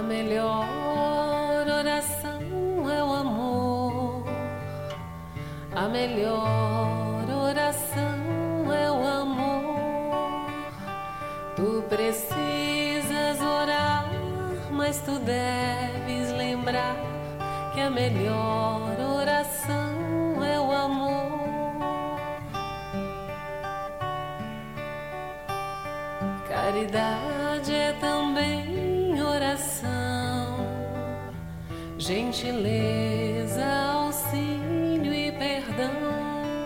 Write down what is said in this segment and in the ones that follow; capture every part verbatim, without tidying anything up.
melhor oração é o amor. A melhor oração é o amor. Tu precisas orar, mas tu deves lembrar que a melhor oração é o amor. Caridade é também oração, gentileza, auxílio e perdão.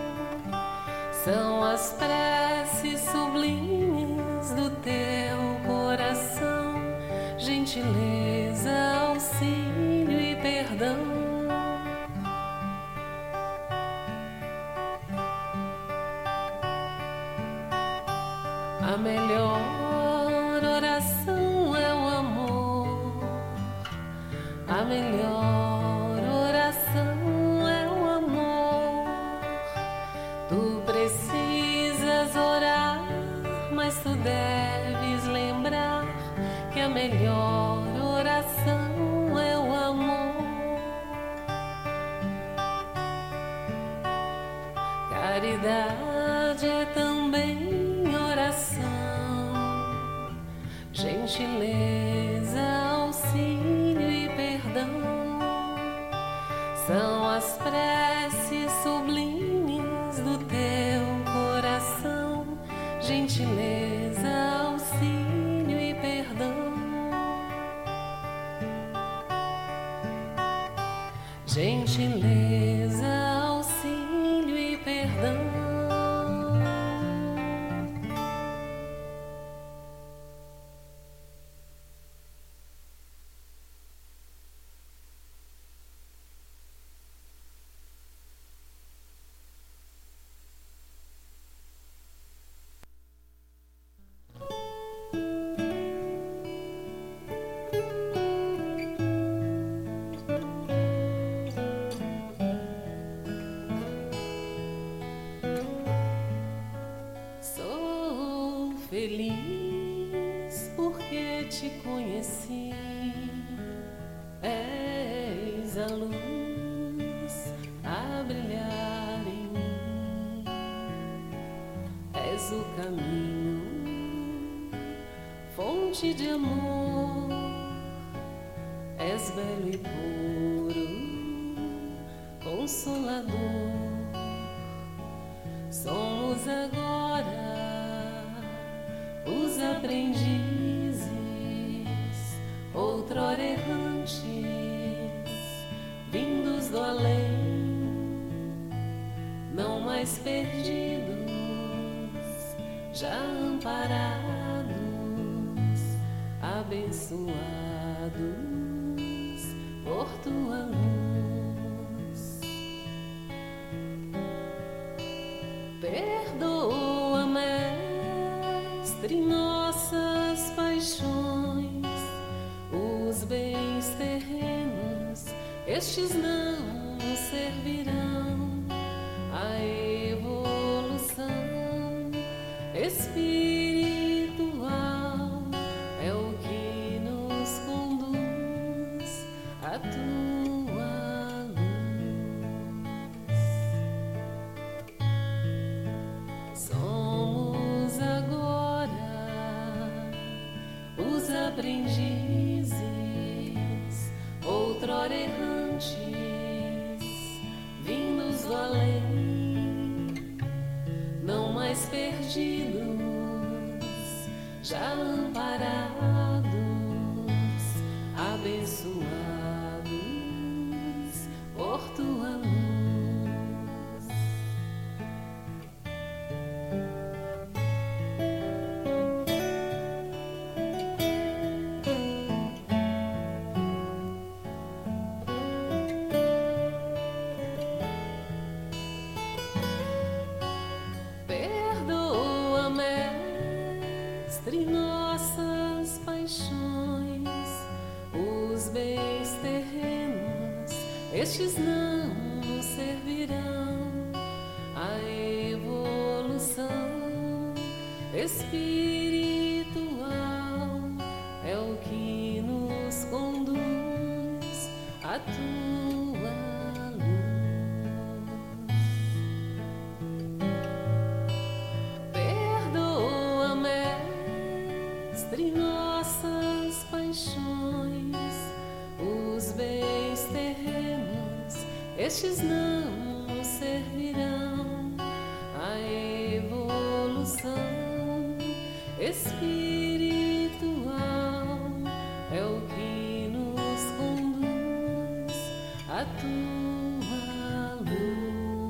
São as preces sublimes do teu coração, gentileza, auxílio e perdão. A melhor oração é o amor. A melhor oração é o amor. Tu precisas orar, mas tu deves lembrar que a melhor oração é o amor. Caridade é também oração, gentileza, auxílio e perdão. São as preces sublimes do teu coração, gentileza, auxílio e perdão. Gentileza, auxílio e perdão. Feliz porque te conheci, és a luz a brilhar em mim, és o caminho, fonte de amor, és belo e puro, consolador. Somos agora os aprendizes, outrora errantes, vindos do além, não mais perdidos, já amparados, abençoados por tua luz. Perdoa, Mestre, nossas paixões, os bens terrenos, estes não nos servirão. A evolução espiritual é o que nos conduz a tua luz. Somos agora os aprendizes, outrora errantes, vindos do além, não mais perdidos, já amparados, abençoados por tua luz. Perdoa, Mestre, nossas paixões, os bens terrenos, estes não nos servirão. A evolução espiritual é o que nos conduz estes não servirão à evolução espiritual. É o que nos conduz a tua luz.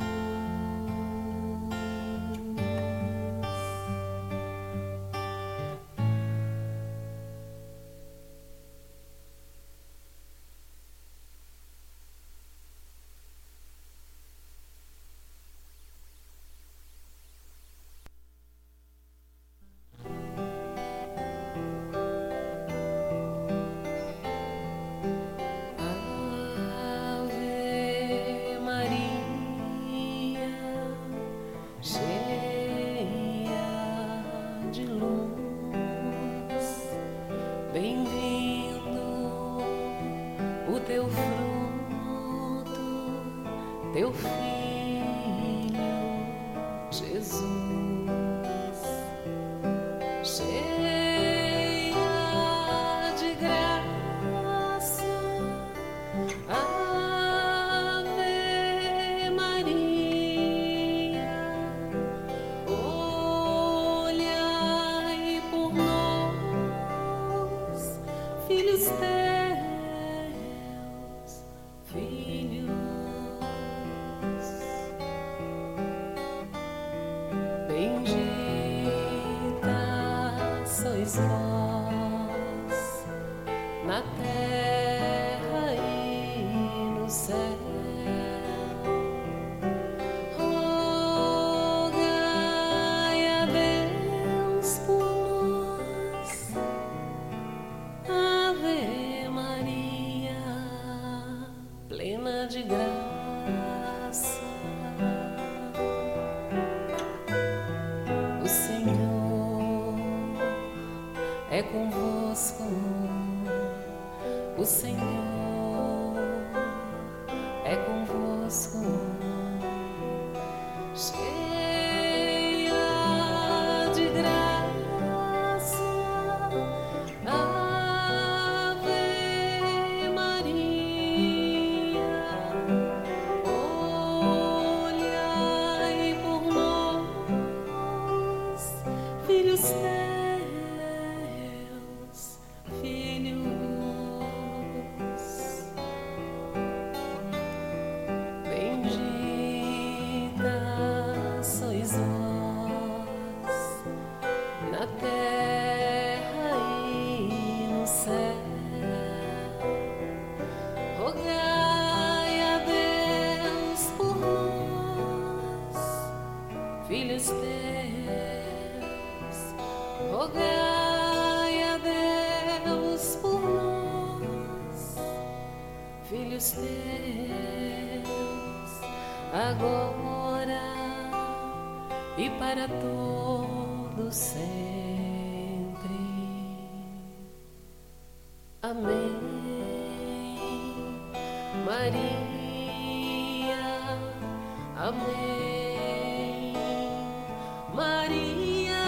Teu Filho Jesus, cheia de graça, Ave Maria, olhai por nós, filhos teus, filhos. Bendita sois vós na terra e no céu. Rogai a Deus por nós, Ave Maria, plena de graça. É convosco, o Senhor é convosco, cheia de graça, Ave Maria, olhai por nós, filhos teus. Filhos teus, rogai a Deus por nós, filhos teus, agora e para todos sempre. Amém. Maria, amém. Maria,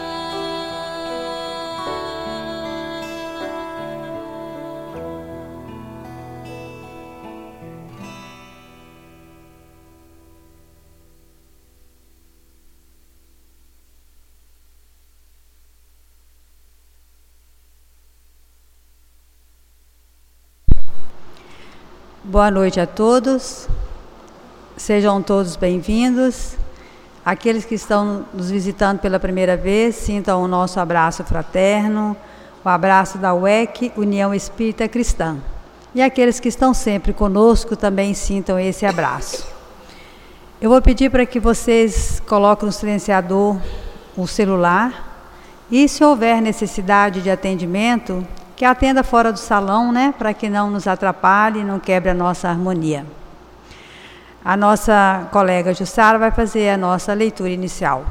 boa noite a todos, sejam todos bem-vindos. Aqueles que estão nos visitando pela primeira vez, sintam o nosso abraço fraterno, o abraço da U E C, União Espírita Cristã. E aqueles que estão sempre conosco também sintam esse abraço. Eu vou pedir para que vocês coloquem no silenciador o celular e, se houver necessidade de atendimento, que atenda fora do salão, né, para que não nos atrapalhe e não quebre a nossa harmonia. A nossa colega Jussara vai fazer a nossa leitura inicial.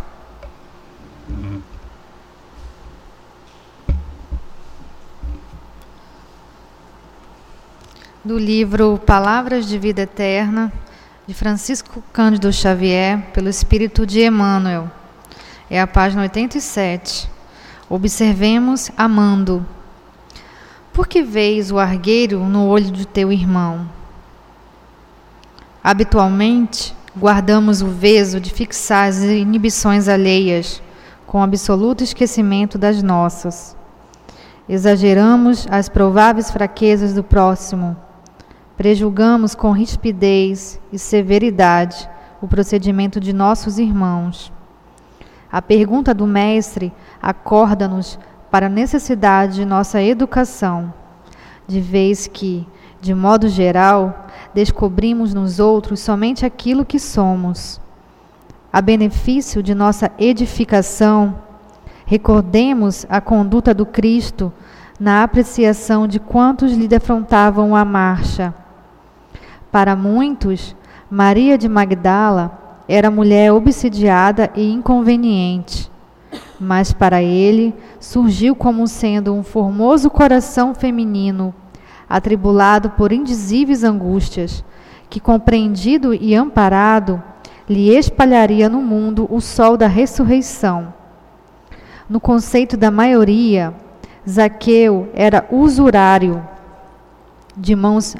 Do livro Palavras de Vida Eterna, de Francisco Cândido Xavier, pelo Espírito de Emmanuel. É a página oitenta e sete. Observemos amando. Por que vês o argueiro no olho de teu irmão? Habitualmente, guardamos o veso de fixar as inibições alheias, com absoluto esquecimento das nossas. Exageramos as prováveis fraquezas do próximo. Prejulgamos com rispidez e severidade o procedimento de nossos irmãos. A pergunta do Mestre acorda-nos para a necessidade de nossa educação, de vez que, de modo geral, descobrimos nos outros somente aquilo que somos. A benefício de nossa edificação, recordemos a conduta do Cristo na apreciação de quantos lhe defrontavam a marcha. Para muitos, Maria de Magdala era mulher obsidiada e inconveniente, mas para ele surgiu como sendo um formoso coração feminino, atribulado por indizíveis angústias, que, compreendido e amparado, lhe espalharia no mundo o sol da ressurreição. No conceito da maioria, Zaqueu era usurário, de mãos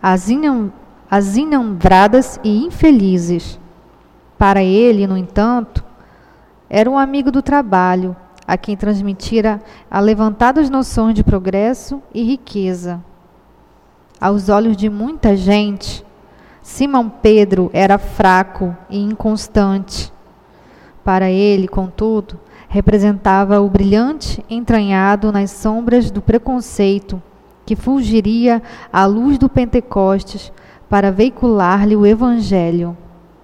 azinhambradas e infelizes. Para ele, no entanto, era um amigo do trabalho, a quem transmitira alevantadas noções de progresso e riqueza. Aos olhos de muita gente, Simão Pedro era fraco e inconstante. Para ele, contudo, representava o brilhante entranhado nas sombras do preconceito que fulgiria à luz do Pentecostes para veicular-lhe o Evangelho.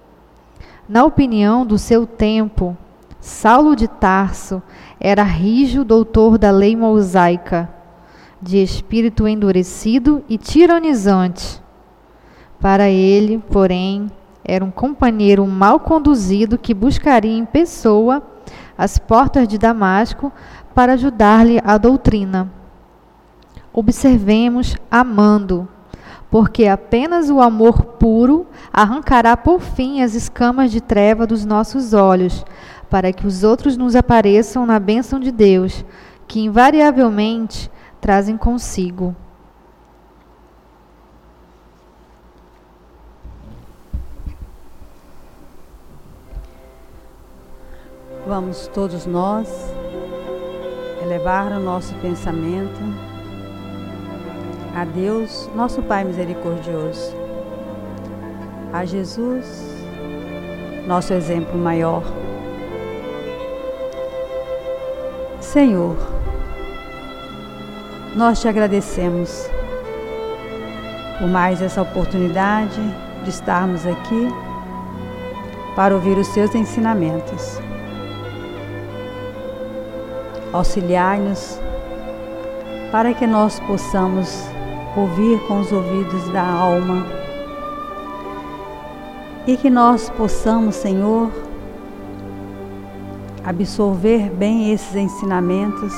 Na opinião do seu tempo, Saulo de Tarso era rijo doutor da lei mosaica, de espírito endurecido e tiranizante. Para ele, porém, era um companheiro mal conduzido que buscaria em pessoa as portas de Damasco para ajudar-lhe a doutrina. Observemos amando, porque apenas o amor puro arrancará por fim as escamas de treva dos nossos olhos, para que os outros nos apareçam na bênção de Deus, que invariavelmente trazem consigo. Vamos todos nós elevar o nosso pensamento a Deus, nosso Pai misericordioso, a Jesus, nosso exemplo maior. Senhor, nós te agradecemos por mais essa oportunidade de estarmos aqui para ouvir os seus ensinamentos. Auxiliai-nos para que nós possamos ouvir com os ouvidos da alma e que nós possamos, Senhor, absorver bem esses ensinamentos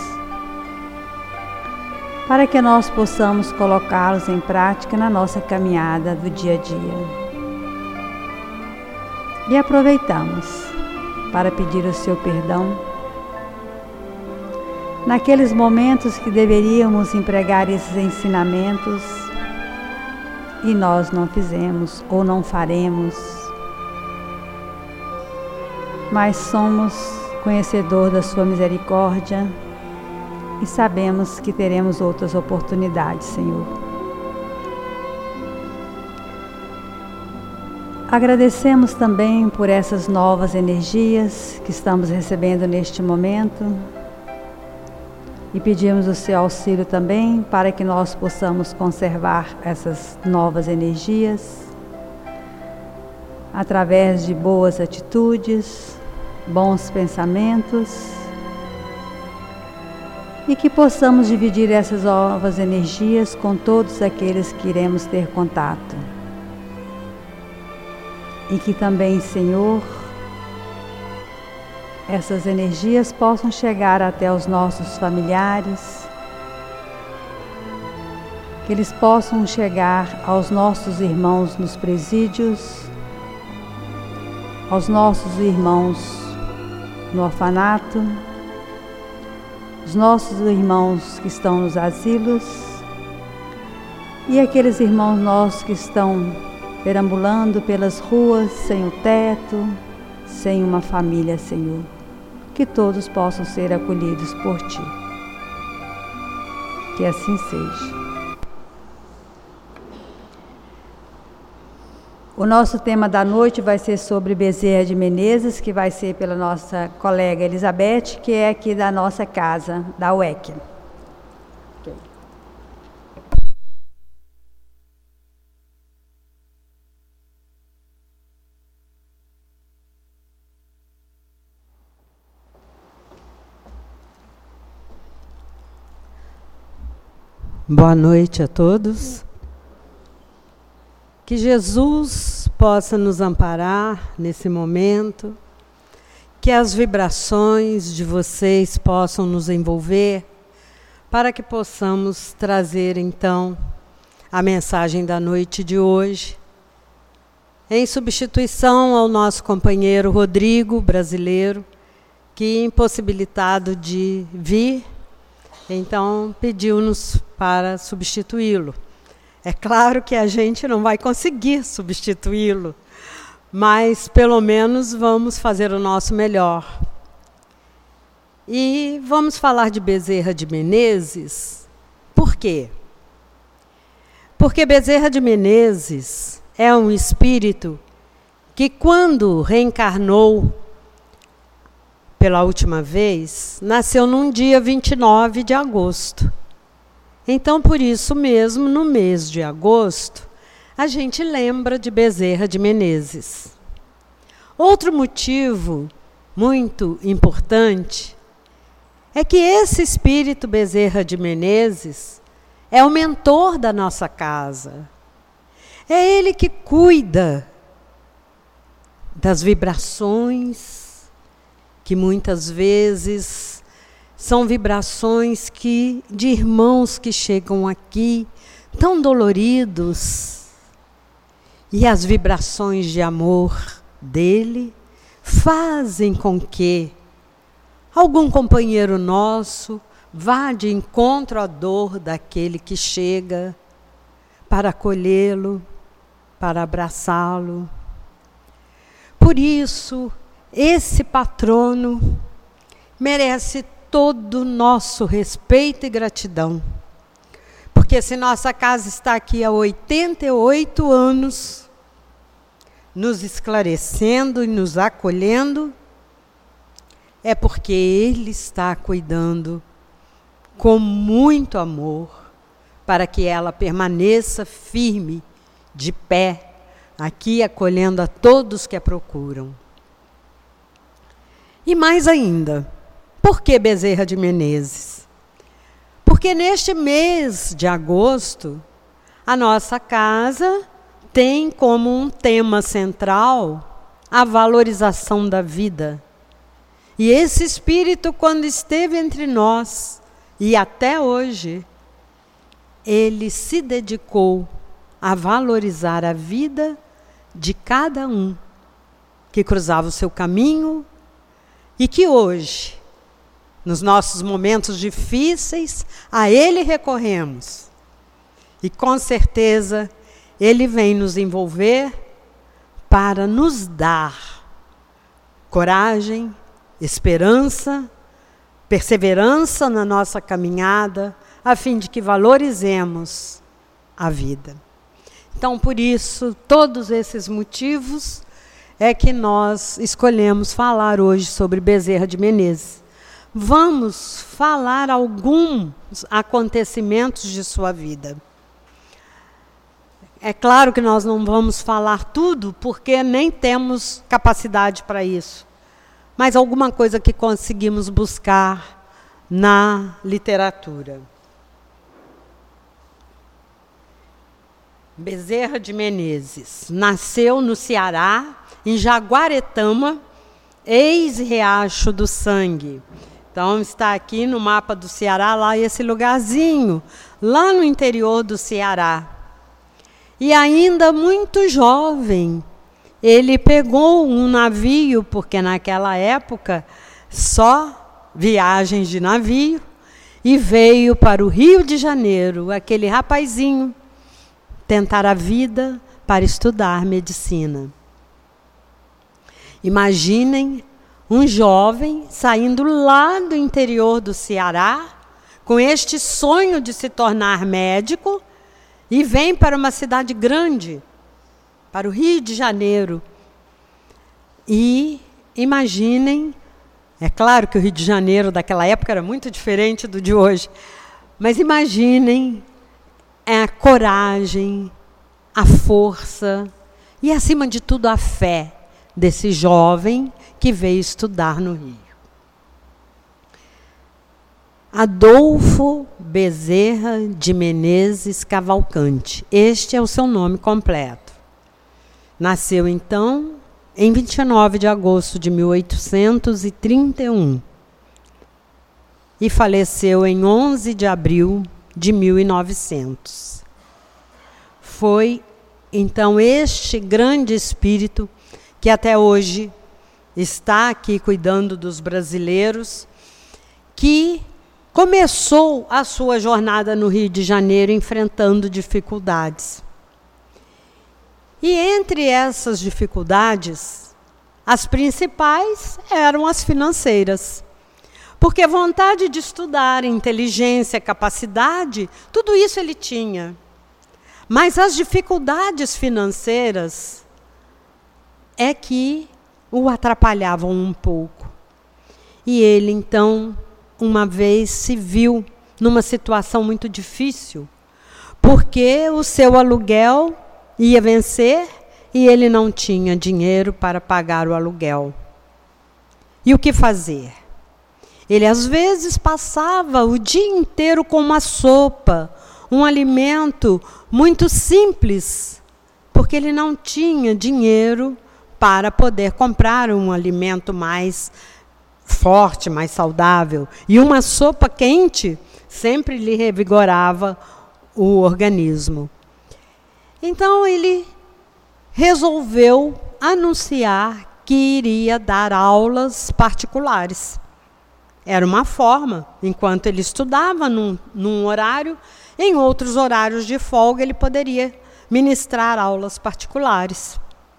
para que nós possamos colocá-los em prática na nossa caminhada do dia a dia. E aproveitamos para pedir o seu perdão naqueles momentos que deveríamos empregar esses ensinamentos e nós não fizemos ou não faremos, mas somos conhecedor da sua misericórdia e sabemos que teremos outras oportunidades, Senhor. Agradecemos também por essas novas energias que estamos recebendo neste momento e pedimos o seu auxílio também para que nós possamos conservar essas novas energias através de boas atitudes, bons pensamentos e que possamos dividir essas novas energias com todos aqueles que iremos ter contato. E que também, Senhor, essas energias possam chegar até os nossos familiares, que eles possam chegar aos nossos irmãos nos presídios, aos nossos irmãos no orfanato, os nossos irmãos que estão nos asilos e aqueles irmãos nossos que estão perambulando pelas ruas sem o teto, sem uma família, Senhor. Que todos possam ser acolhidos por Ti. Que assim seja. O nosso tema da noite vai ser sobre Bezerra de Menezes, que vai ser pela nossa colega Elizabeth, que é aqui da nossa casa, da U E C. Okay. Boa noite a todos. Que Jesus possa nos amparar nesse momento, que as vibrações de vocês possam nos envolver, para que possamos trazer, então, a mensagem da noite de hoje, em substituição ao nosso companheiro Rodrigo, brasileiro, que, impossibilitado de vir, então pediu-nos para substituí-lo. É claro que a gente não vai conseguir substituí-lo, mas pelo menos vamos fazer o nosso melhor. E vamos falar de Bezerra de Menezes. Por quê? Porque Bezerra de Menezes é um espírito que, quando reencarnou pela última vez, nasceu num dia vinte e nove de agosto. Então, por isso mesmo, no mês de agosto, a gente lembra de Bezerra de Menezes. Outro motivo muito importante é que esse espírito Bezerra de Menezes é o mentor da nossa casa. É ele que cuida das vibrações que muitas vezes são vibrações que, de irmãos que chegam aqui, tão doloridos, e as vibrações de amor dele fazem com que algum companheiro nosso vá de encontro à dor daquele que chega, para acolhê-lo, para abraçá-lo. Por isso, esse patrono merece todo o nosso respeito e gratidão. Porque se nossa casa está aqui há oitenta e oito anos, nos esclarecendo e nos acolhendo, é porque Ele está cuidando com muito amor para que ela permaneça firme, de pé, aqui acolhendo a todos que a procuram. E mais ainda, por que Bezerra de Menezes? Porque neste mês de agosto, a nossa casa tem como um tema central a valorização da vida. E esse espírito, quando esteve entre nós, e até hoje, ele se dedicou a valorizar a vida de cada um que cruzava o seu caminho e que hoje, nos nossos momentos difíceis, a Ele recorremos. E com certeza, Ele vem nos envolver para nos dar coragem, esperança, perseverança na nossa caminhada, a fim de que valorizemos a vida. Então, por isso, todos esses motivos é que nós escolhemos falar hoje sobre Bezerra de Menezes. Vamos falar alguns acontecimentos de sua vida. É claro que nós não vamos falar tudo, porque nem temos capacidade para isso. Mas alguma coisa que conseguimos buscar na literatura. Bezerra de Menezes nasceu no Ceará, em Jaguaretama, ex-Riacho do Sangue. Então, está aqui no mapa do Ceará, lá esse lugarzinho, lá no interior do Ceará. E ainda muito jovem, ele pegou um navio, porque naquela época só viagens de navio, e veio para o Rio de Janeiro, aquele rapazinho, tentar a vida para estudar medicina. Imaginem um jovem saindo lá do interior do Ceará, com este sonho de se tornar médico, e vem para uma cidade grande, para o Rio de Janeiro. E imaginem, é claro que o Rio de Janeiro daquela época era muito diferente do de hoje, mas imaginem a coragem, a força e, acima de tudo, a fé desse jovem que veio estudar no Rio. Adolfo Bezerra de Menezes Cavalcante. Este é o seu nome completo. Nasceu, então, em vinte e nove de agosto de mil oitocentos e trinta e um e faleceu em onze de abril de mil e novecentos. Foi, então, este grande espírito que até hoje está aqui cuidando dos brasileiros, que começou a sua jornada no Rio de Janeiro enfrentando dificuldades. E entre essas dificuldades, as principais eram as financeiras. Porque vontade de estudar, inteligência, capacidade, tudo isso ele tinha. Mas as dificuldades financeiras é que o atrapalhavam um pouco. E ele, então, uma vez se viu numa situação muito difícil, porque o seu aluguel ia vencer e ele não tinha dinheiro para pagar o aluguel. E o que fazer? Ele, às vezes, passava o dia inteiro com uma sopa, um alimento muito simples, porque ele não tinha dinheiro para poder comprar um alimento mais forte, mais saudável. E uma sopa quente sempre lhe revigorava o organismo. Então, ele resolveu anunciar que iria dar aulas particulares. Era uma forma, enquanto ele estudava num, num horário, em outros horários de folga ele poderia ministrar aulas particulares.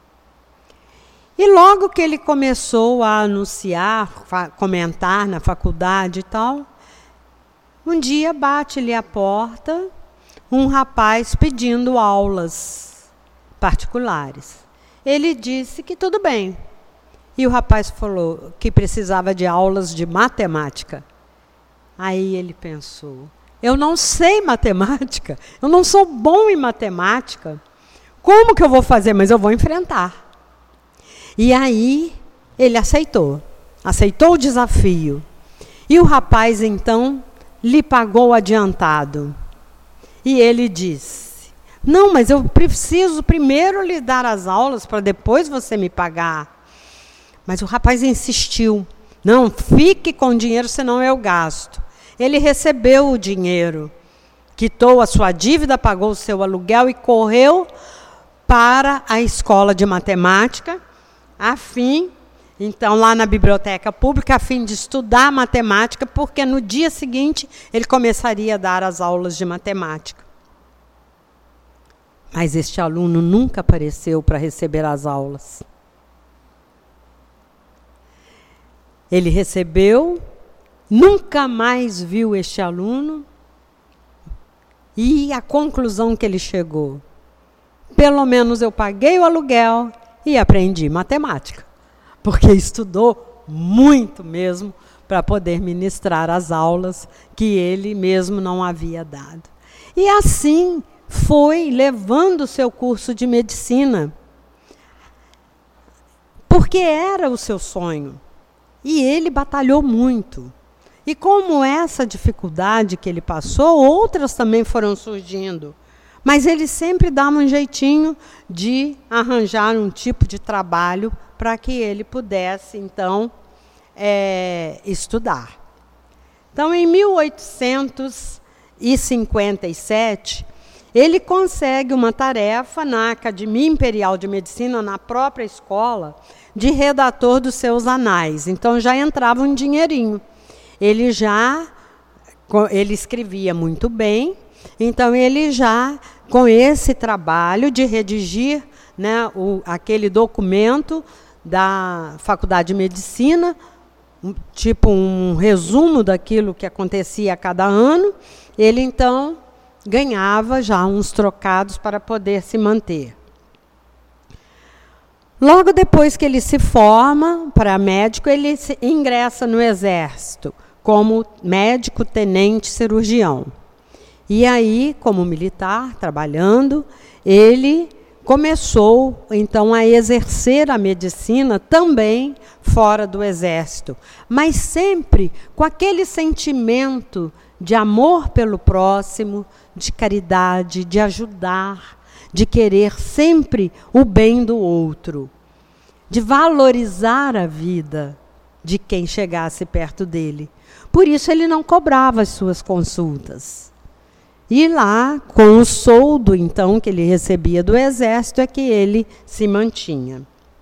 E logo que ele começou a anunciar, comentar na faculdade e tal, um dia bate-lhe à porta um rapaz pedindo aulas particulares. Ele disse que tudo bem. E o rapaz falou que precisava de aulas de matemática. Aí ele pensou, eu não sei matemática, eu não sou bom em matemática. Como que eu vou fazer? Mas eu vou enfrentar. E aí ele aceitou, aceitou o desafio. E o rapaz, então, lhe pagou adiantado. E ele disse, não, mas eu preciso primeiro lhe dar as aulas para depois você me pagar. Mas o rapaz insistiu, não, fique com o dinheiro, senão eu gasto. Ele recebeu o dinheiro, quitou a sua dívida, pagou o seu aluguel e correu para a escola de matemática, a fim, então lá na biblioteca pública, a fim de estudar matemática, porque no dia seguinte ele começaria a dar as aulas de matemática. Mas este aluno nunca apareceu para receber as aulas. Ele recebeu, nunca mais viu este aluno, e a conclusão que ele chegou, pelo menos eu paguei o aluguel e aprendi matemática, porque estudou muito mesmo para poder ministrar as aulas que ele mesmo não havia dado. E assim foi levando o seu curso de medicina, porque era o seu sonho. E ele batalhou muito. E como essa dificuldade que ele passou, outras também foram surgindo. Mas ele sempre dava um jeitinho de arranjar um tipo de trabalho para que ele pudesse, então, é, estudar. Então, em mil oitocentos e cinquenta e sete, ele consegue uma tarefa na Academia Imperial de Medicina, na própria escola, de redator dos seus anais. Então, já entrava um dinheirinho. Ele já ele escrevia muito bem Então, ele já, com esse trabalho de redigir, né, o, aquele documento da Faculdade de Medicina, um, tipo um resumo daquilo que acontecia a cada ano, ele, então, ganhava já uns trocados para poder se manter. Logo depois que ele se forma para médico, ele se ingressa no Exército como médico tenente cirurgião. E aí, como militar, trabalhando, ele começou, então, a exercer a medicina também fora do Exército, mas sempre com aquele sentimento de amor pelo próximo, de caridade, de ajudar, de querer sempre o bem do outro, de valorizar a vida de quem chegasse perto dele. Por isso ele não cobrava as suas consultas. E lá, com o soldo, então, que ele recebia do Exército, é que ele se mantinha.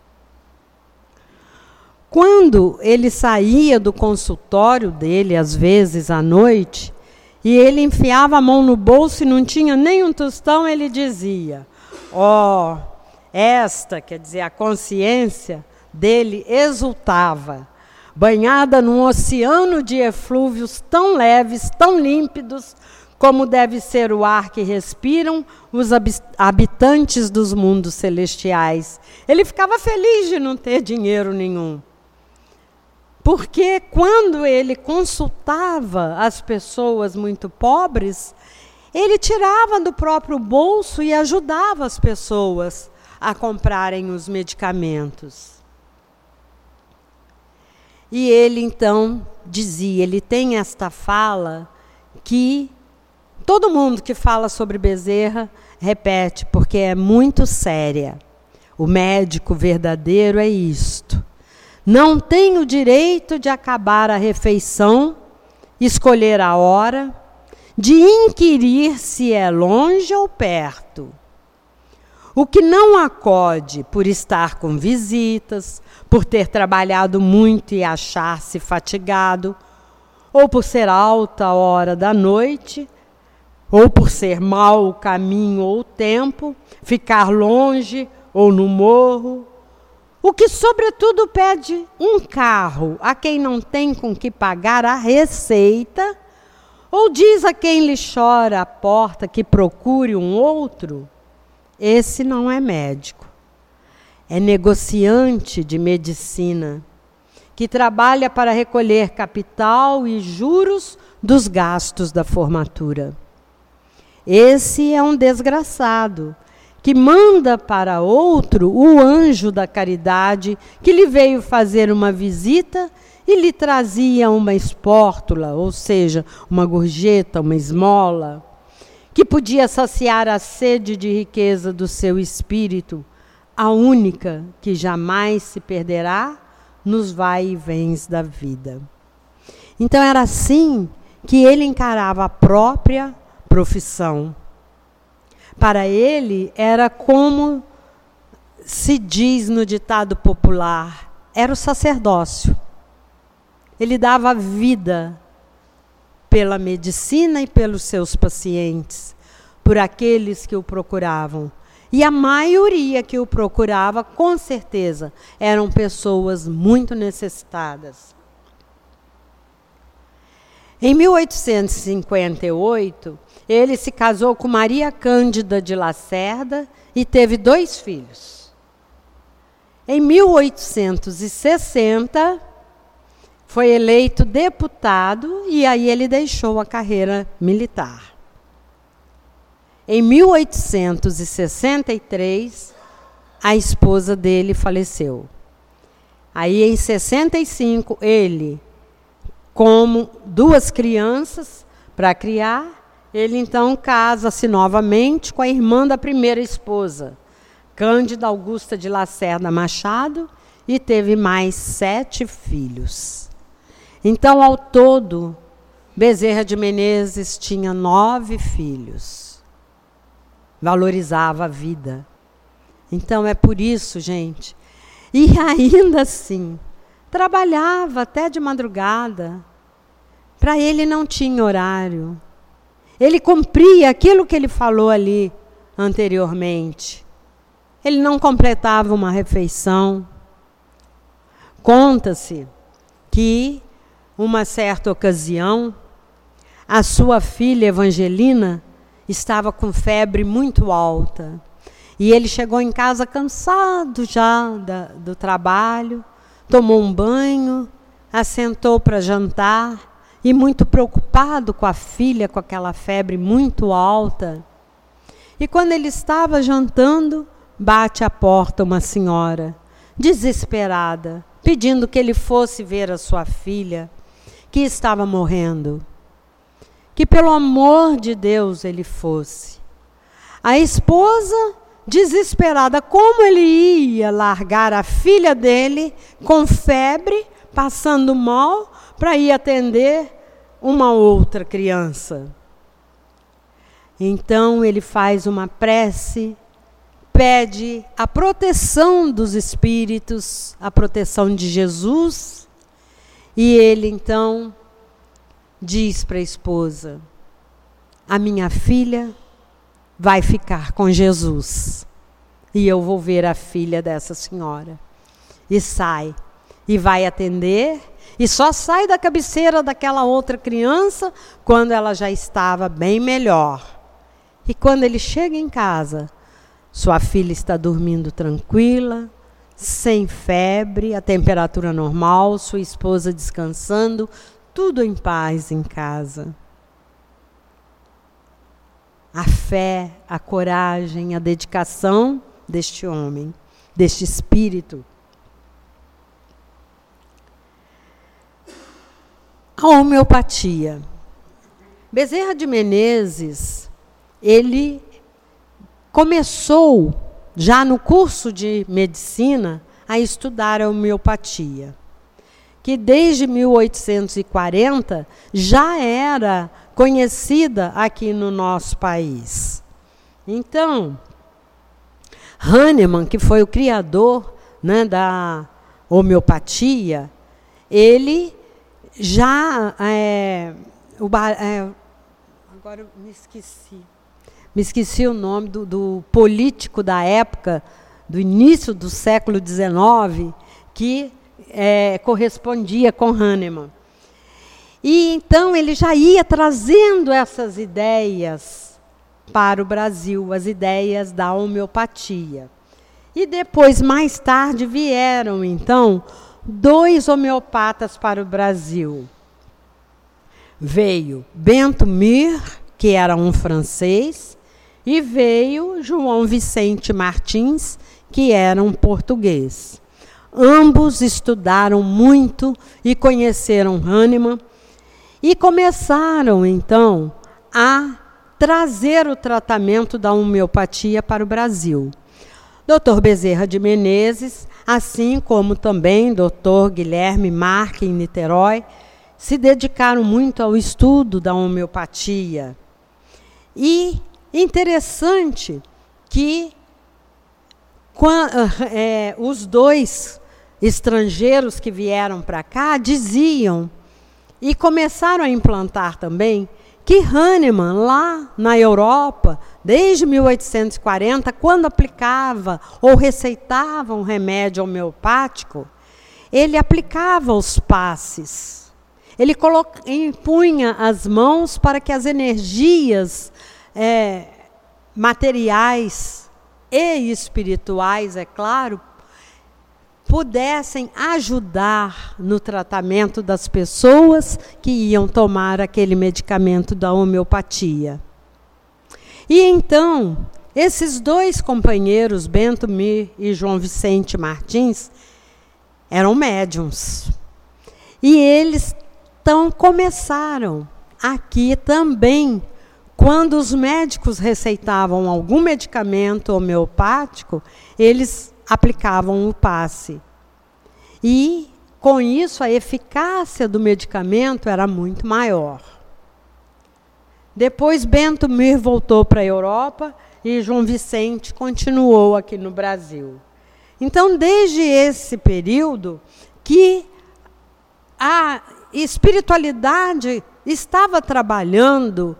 Quando ele saía do consultório dele, às vezes à noite, e ele enfiava a mão no bolso e não tinha nem um tostão, ele dizia, ó, oh, esta, quer dizer, a consciência dele exultava, banhada num oceano de eflúvios tão leves, tão límpidos, como deve ser o ar que respiram os habitantes dos mundos celestiais. Ele ficava feliz de não ter dinheiro nenhum. Porque quando ele consultava as pessoas muito pobres, ele tirava do próprio bolso e ajudava as pessoas a comprarem os medicamentos. E ele, então, dizia, ele tem esta fala que todo mundo que fala sobre Bezerra repete, porque é muito séria. O médico verdadeiro é isto. Não tem o direito de acabar a refeição, escolher a hora, de inquirir se é longe ou perto. O que não acode por estar com visitas, por ter trabalhado muito e achar-se fatigado, ou por ser alta a hora da noite, ou por ser mau o caminho ou o tempo, ficar longe ou no morro. O que, sobretudo, pede um carro a quem não tem com que pagar a receita, ou diz a quem lhe chora à porta que procure um outro, esse não é médico. É negociante de medicina, que trabalha para recolher capital e juros dos gastos da formatura. Esse é um desgraçado, que manda para outro o anjo da caridade, que lhe veio fazer uma visita e lhe trazia uma espórtula, ou seja, uma gorjeta, uma esmola, que podia saciar a sede de riqueza do seu espírito, a única que jamais se perderá nos vai e vens da vida. Então era assim que ele encarava a própria profissão. Para ele, era como se diz no ditado popular, era o sacerdócio. Ele dava vida pela medicina e pelos seus pacientes, por aqueles que o procuravam. E a maioria que o procurava, com certeza, eram pessoas muito necessitadas. Em mil oitocentos e cinquenta e oito, ele se casou com Maria Cândida de Lacerda e teve dois filhos. Em mil oitocentos e sessenta, foi eleito deputado e aí ele deixou a carreira militar. Em mil oitocentos e sessenta e três, a esposa dele faleceu. Aí, em sessenta e cinco, ele, como duas crianças para criar, ele então casa-se novamente com a irmã da primeira esposa, Cândida Augusta de Lacerda Machado, e teve mais sete filhos. Então, ao todo, Bezerra de Menezes tinha nove filhos. Valorizava a vida. Então, é por isso, gente. E ainda assim, trabalhava até de madrugada. Para ele não tinha horário. ele cumpria aquilo que ele falou ali anteriormente. Ele não completava uma refeição. Conta-se que, uma certa ocasião, a sua filha Evangelina estava com febre muito alta. E ele chegou em casa cansado já da, do trabalho, tomou um banho, assentou para jantar, e muito preocupado com a filha, com aquela febre muito alta. E quando ele estava jantando, bate à porta uma senhora, desesperada, pedindo que ele fosse ver a sua filha, que estava morrendo. Que pelo amor de Deus ele fosse. A esposa, desesperada, como ele ia largar a filha dele com febre, passando mal, para ir atender uma outra criança. Então ele faz uma prece, pede a proteção dos espíritos, a proteção de Jesus, e ele então diz para a esposa: a minha filha vai ficar com Jesus, e eu vou ver a filha dessa senhora. E sai, e vai atender, e só sai da cabeceira daquela outra criança quando ela já estava bem melhor. E quando ele chega em casa, sua filha está dormindo tranquila, sem febre, a temperatura normal, sua esposa descansando, tudo em paz em casa. A fé, a coragem, a dedicação deste homem, deste espírito. A homeopatia. Bezerra de Menezes, ele começou, já no curso de medicina, a estudar a homeopatia, que desde mil oitocentos e quarenta já era conhecida aqui no nosso país. Então, Hahnemann, que foi o criador, né, da homeopatia, ele já... É, o, é, agora eu me esqueci. Me esqueci o nome do, do político da época, do início do século dezenove, que é, correspondia com Hahnemann. E então ele já ia trazendo essas ideias para o Brasil, as ideias da homeopatia. E depois, mais tarde, vieram, então, dois homeopatas para o Brasil. Veio Bento Mir, que era um francês, e veio João Vicente Martins, que era um português. Ambos estudaram muito e conheceram Hahnemann e começaram, então, a trazer o tratamento da homeopatia para o Brasil. doutor Bezerra de Menezes, assim como também doutor Guilherme Marque, em Niterói, se dedicaram muito ao estudo da homeopatia. E interessante que é, os dois estrangeiros que vieram para cá diziam, e começaram a implantar também, que Hahnemann, lá na Europa, desde mil oitocentos e quarenta, quando aplicava ou receitava um remédio homeopático, ele aplicava os passes. Ele coloca, impunha as mãos para que as energias é, materiais e espirituais, é claro, pudessem ajudar no tratamento das pessoas que iam tomar aquele medicamento da homeopatia. E então, esses dois companheiros, Bento Mir e João Vicente Martins, eram médiuns. E eles então começaram aqui também, quando os médicos receitavam algum medicamento homeopático, eles aplicavam o passe. E, com isso, a eficácia do medicamento era muito maior. Depois, Bento Mir voltou para a Europa e João Vicente continuou aqui no Brasil. Então, desde esse período que a espiritualidade estava trabalhando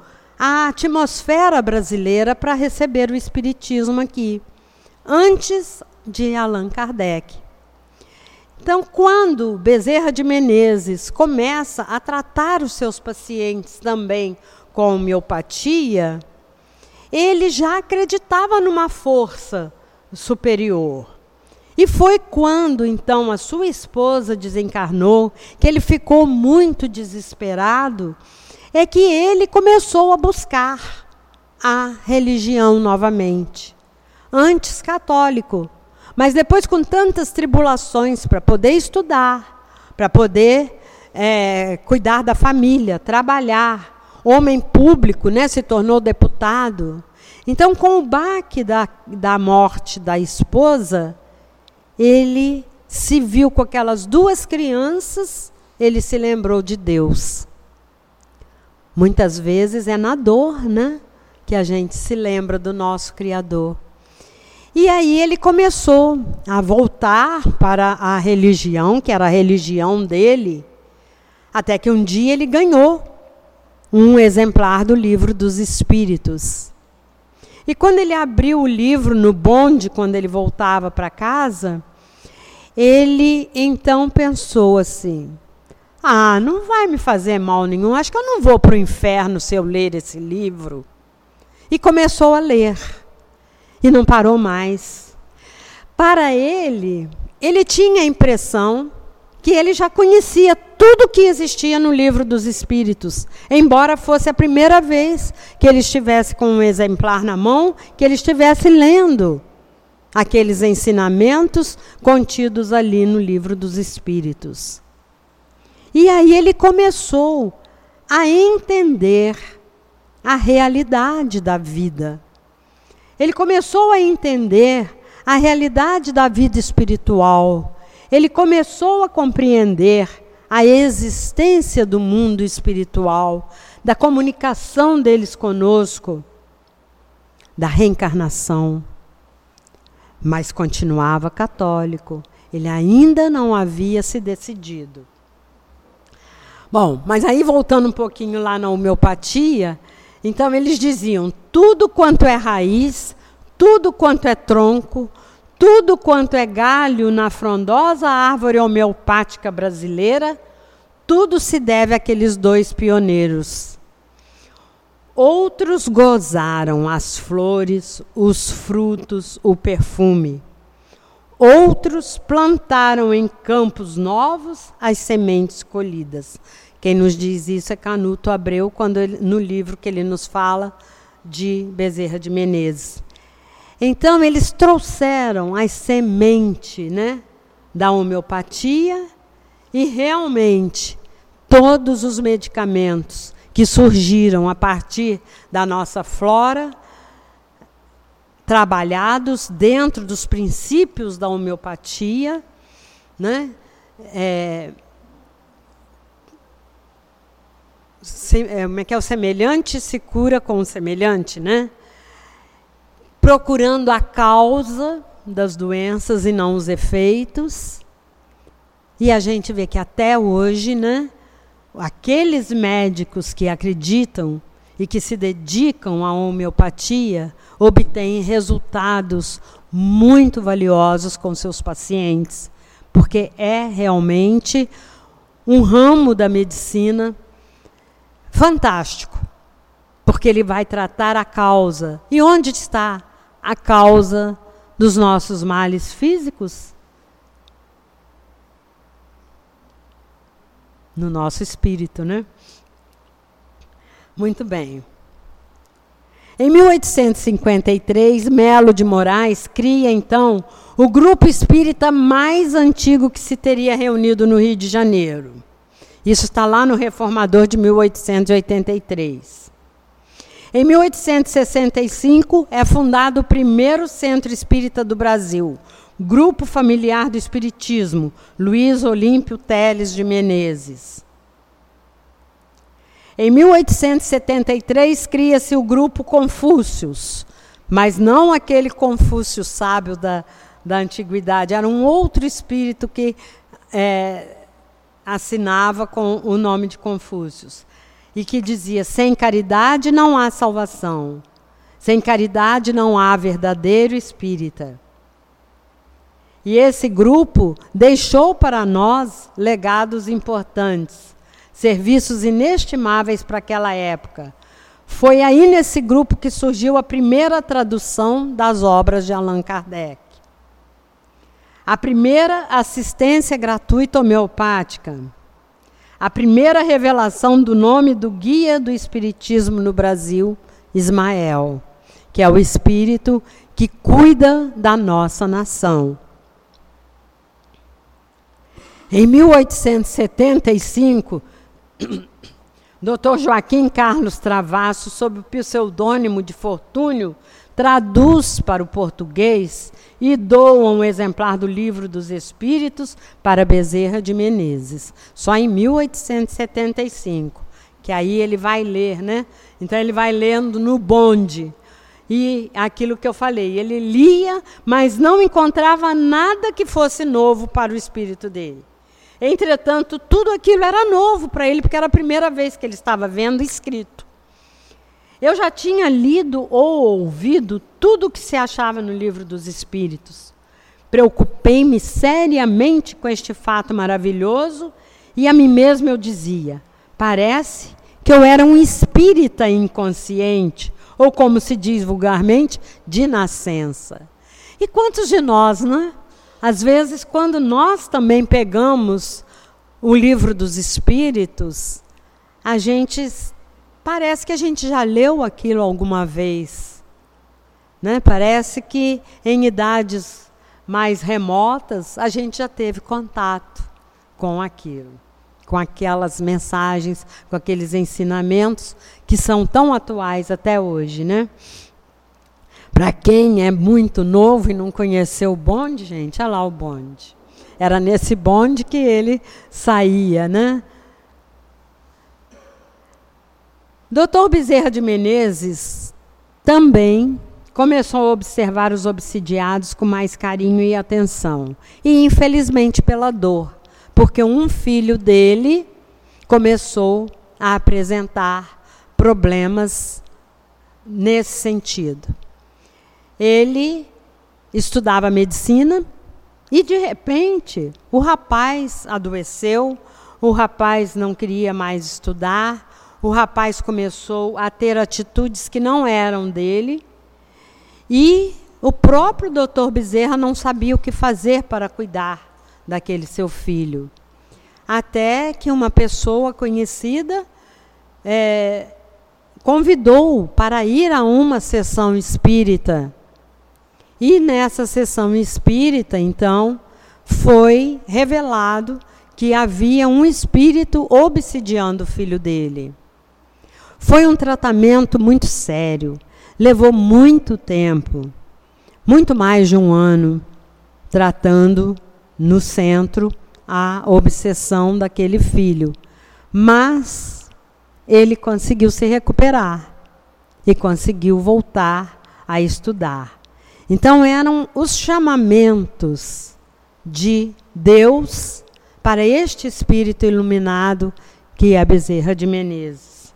a atmosfera brasileira para receber o espiritismo aqui, antes de Allan Kardec. Então, quando Bezerra de Menezes começa a tratar os seus pacientes também com homeopatia, ele já acreditava numa força superior. E foi quando, então, a sua esposa desencarnou, que ele ficou muito desesperado, é que ele começou a buscar a religião novamente. Antes católico, mas depois com tantas tribulações para poder estudar, para poder é, cuidar da família, trabalhar, homem público, né, se tornou deputado. Então, com o baque da, da morte da esposa, ele se viu com aquelas duas crianças, ele se lembrou de Deus. Muitas vezes é na dor, né, que a gente se lembra do nosso Criador. E aí ele começou a voltar para a religião, que era a religião dele, até que um dia ele ganhou um exemplar do Livro dos Espíritos. E quando ele abriu o livro no bonde, quando ele voltava para casa, ele então pensou assim: ah, não vai me fazer mal nenhum, acho que eu não vou para o inferno se eu ler esse livro. E começou a ler. E não parou mais. Para ele, ele tinha a impressão que ele já conhecia tudo que existia no Livro dos Espíritos, embora fosse a primeira vez que ele estivesse com um exemplar na mão, que ele estivesse lendo aqueles ensinamentos contidos ali no Livro dos Espíritos. E aí ele começou a entender a realidade da vida. Ele começou a entender a realidade da vida espiritual. Ele começou a compreender a existência do mundo espiritual, da comunicação deles conosco, da reencarnação. Mas continuava católico. Ele ainda não havia se decidido. Bom, mas aí voltando um pouquinho lá na homeopatia, então eles diziam: tudo quanto é raiz, tudo quanto é tronco, tudo quanto é galho na frondosa árvore homeopática brasileira, tudo se deve àqueles dois pioneiros. Outros gozaram as flores, os frutos, o perfume. Outros plantaram em campos novos as sementes colhidas. Quem nos diz isso é Canuto Abreu, quando ele, no livro que ele nos fala de Bezerra de Menezes. Então, eles trouxeram as sementes, né, da homeopatia, e realmente todos os medicamentos que surgiram a partir da nossa flora, trabalhados dentro dos princípios da homeopatia, né, é, Se, é, como é que é? O semelhante se cura com o semelhante, né? Procurando a causa das doenças e não os efeitos. E a gente vê que até hoje, né, aqueles médicos que acreditam e que se dedicam à homeopatia obtêm resultados muito valiosos com seus pacientes, porque é realmente um ramo da medicina fantástico, porque ele vai tratar a causa. E onde está a causa dos nossos males físicos? No nosso espírito, né? Muito bem. Em mil oitocentos e cinquenta e três, Melo de Moraes cria, então, o grupo espírita mais antigo que se teria reunido no Rio de Janeiro. Isso está lá no Reformador de mil oitocentos e oitenta e três. Em mil oitocentos e sessenta e cinco, é fundado o primeiro centro espírita do Brasil, Grupo Familiar do Espiritismo, Luiz Olímpio Teles de Menezes. Em mil oitocentos e setenta e três, cria-se o Grupo Confúcios, mas não aquele Confúcio sábio da, da antiguidade, era um outro espírito que é, assinava com o nome de Confúcios. e que dizia: sem caridade não há salvação, sem caridade não há verdadeiro espírita. E esse grupo deixou para nós legados importantes, serviços inestimáveis para aquela época. Foi aí nesse grupo que surgiu a primeira tradução das obras de Allan Kardec. A primeira assistência gratuita homeopática. A primeira revelação do nome do guia do espiritismo no Brasil, Ismael, que é o espírito que cuida da nossa nação. Em mil oitocentos e setenta e cinco, doutor Joaquim Carlos Travasso, sob o pseudônimo de Fortúnio, traduz para o português e doa um exemplar do Livro dos Espíritos para Bezerra de Menezes. Só em mil oitocentos e setenta e cinco, que aí ele vai ler, né? Então ele vai lendo no bonde. E aquilo que eu falei, ele lia, mas não encontrava nada que fosse novo para o espírito dele. Entretanto, tudo aquilo era novo para ele, porque era a primeira vez que ele estava vendo escrito. Eu já tinha lido ou ouvido tudo o que se achava no Livro dos Espíritos. Preocupei-me seriamente com este fato maravilhoso e a mim mesmo eu dizia: parece que eu era um espírita inconsciente, ou como se diz vulgarmente, de nascença. E quantos de nós, né? Às vezes, quando nós também pegamos o Livro dos Espíritos, a gente parece que a gente já leu aquilo alguma vez, né? Parece que em idades mais remotas a gente já teve contato com aquilo, com aquelas mensagens, com aqueles ensinamentos que são tão atuais até hoje, né? Para quem é muito novo e não conheceu o bonde, gente, olha lá o bonde. Era nesse bonde que ele saía, né? doutor Bezerra de Menezes também começou a observar os obsidiados com mais carinho e atenção. E, infelizmente, pela dor, porque um filho dele começou a apresentar problemas nesse sentido. Ele estudava medicina e, de repente, o rapaz adoeceu, o rapaz não queria mais estudar, o rapaz começou a ter atitudes que não eram dele e o próprio doutor Bezerra não sabia o que fazer para cuidar daquele seu filho. Até que uma pessoa conhecida é, convidou-o para ir a uma sessão espírita. E nessa sessão espírita, então, foi revelado que havia um espírito obsidiando o filho dele. Foi um tratamento muito sério, levou muito tempo, muito mais de um ano, tratando no centro a obsessão daquele filho. Mas ele conseguiu se recuperar e conseguiu voltar a estudar. Então, eram os chamamentos de Deus para este espírito iluminado que é Bezerra de Menezes.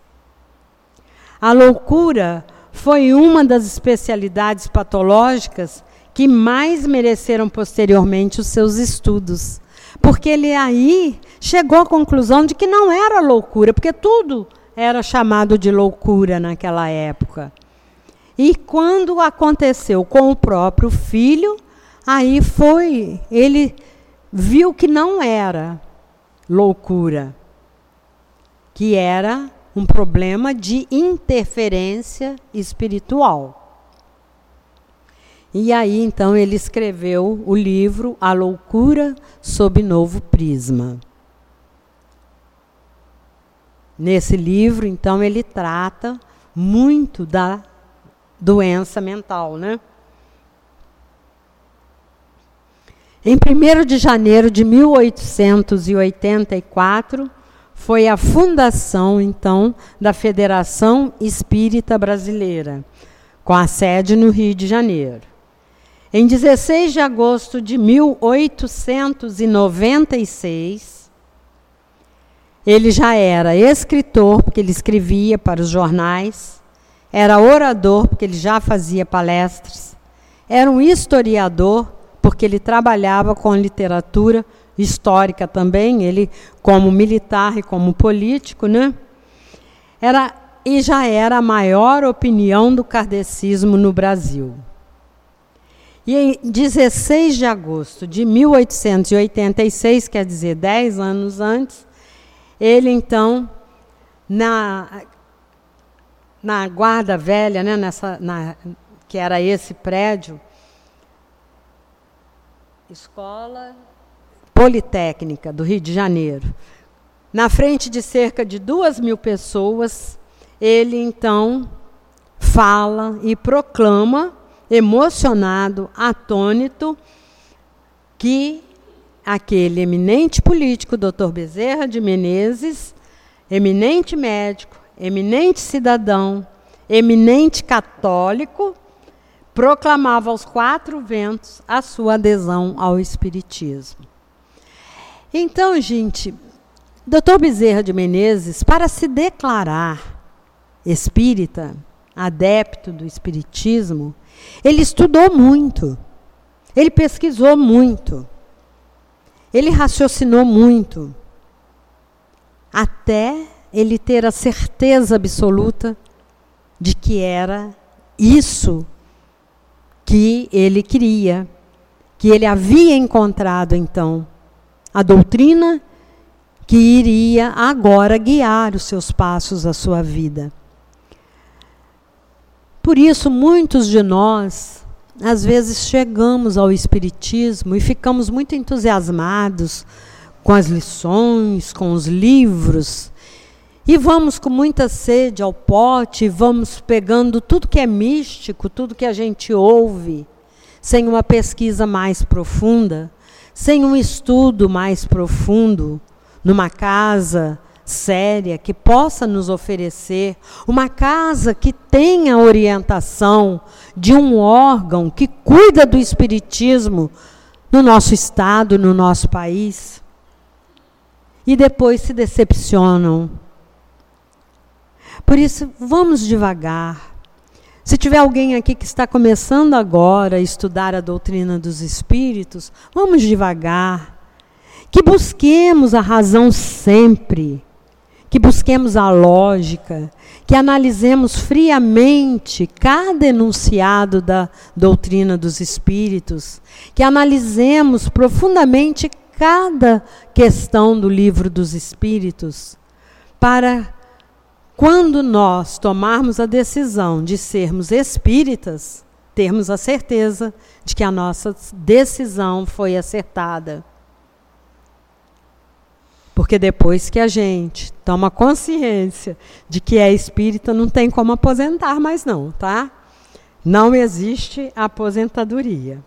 A loucura foi uma das especialidades patológicas que mais mereceram posteriormente os seus estudos, porque ele aí chegou à conclusão de que não era loucura, porque tudo era chamado de loucura naquela época. E quando aconteceu com o próprio filho, aí foi, ele viu que não era loucura, que era um problema de interferência espiritual. E aí, então, ele escreveu o livro A Loucura sob Novo Prisma. Nesse livro, então, ele trata muito da doença mental, né? Em primeiro de janeiro de mil oitocentos e oitenta e quatro, foi a fundação, então, da Federação Espírita Brasileira, com a sede no Rio de Janeiro. Em dezesseis de agosto de mil oitocentos e noventa e seis, ele já era escritor, porque ele escrevia para os jornais, era orador, porque ele já fazia palestras, era um historiador, porque ele trabalhava com literatura histórica também, ele como militar e como político, né? Era, e já era a maior opinião do kardecismo no Brasil. E em dezesseis de agosto de mil oitocentos e oitenta e seis, quer dizer, dez anos antes, ele, então, na, na Guarda Velha, né, nessa, na, que era esse prédio, Escola Politécnica do Rio de Janeiro, na frente de cerca de duas mil pessoas, ele, então, fala e proclama, emocionado, atônito, que aquele eminente político, doutor Bezerra de Menezes, eminente médico, eminente cidadão, eminente católico, proclamava aos quatro ventos a sua adesão ao espiritismo. Então, gente, doutor Bezerra de Menezes, para se declarar espírita, adepto do espiritismo, ele estudou muito, ele pesquisou muito, ele raciocinou muito, até ele ter a certeza absoluta de que era isso que ele queria, que ele havia encontrado, então, a doutrina que iria agora guiar os seus passos, a sua vida. Por isso, muitos de nós, às vezes, chegamos ao espiritismo e ficamos muito entusiasmados com as lições, com os livros, e vamos com muita sede ao pote, vamos pegando tudo que é místico, tudo que a gente ouve, sem uma pesquisa mais profunda, sem um estudo mais profundo, numa casa séria que possa nos oferecer, uma casa que tenha orientação de um órgão que cuida do espiritismo no nosso estado, no nosso país, e depois se decepcionam. Por isso, vamos devagar. Se tiver alguém aqui que está começando agora a estudar a doutrina dos espíritos, vamos devagar. Que busquemos a razão sempre, que busquemos a lógica, que analisemos friamente cada enunciado da doutrina dos espíritos, que analisemos profundamente cada questão do livro dos espíritos, para quando nós tomarmos a decisão de sermos espíritas, termos a certeza de que a nossa decisão foi acertada. Porque depois que a gente toma consciência de que é espírita, não tem como aposentar mais não, tá? Não existe aposentadoria.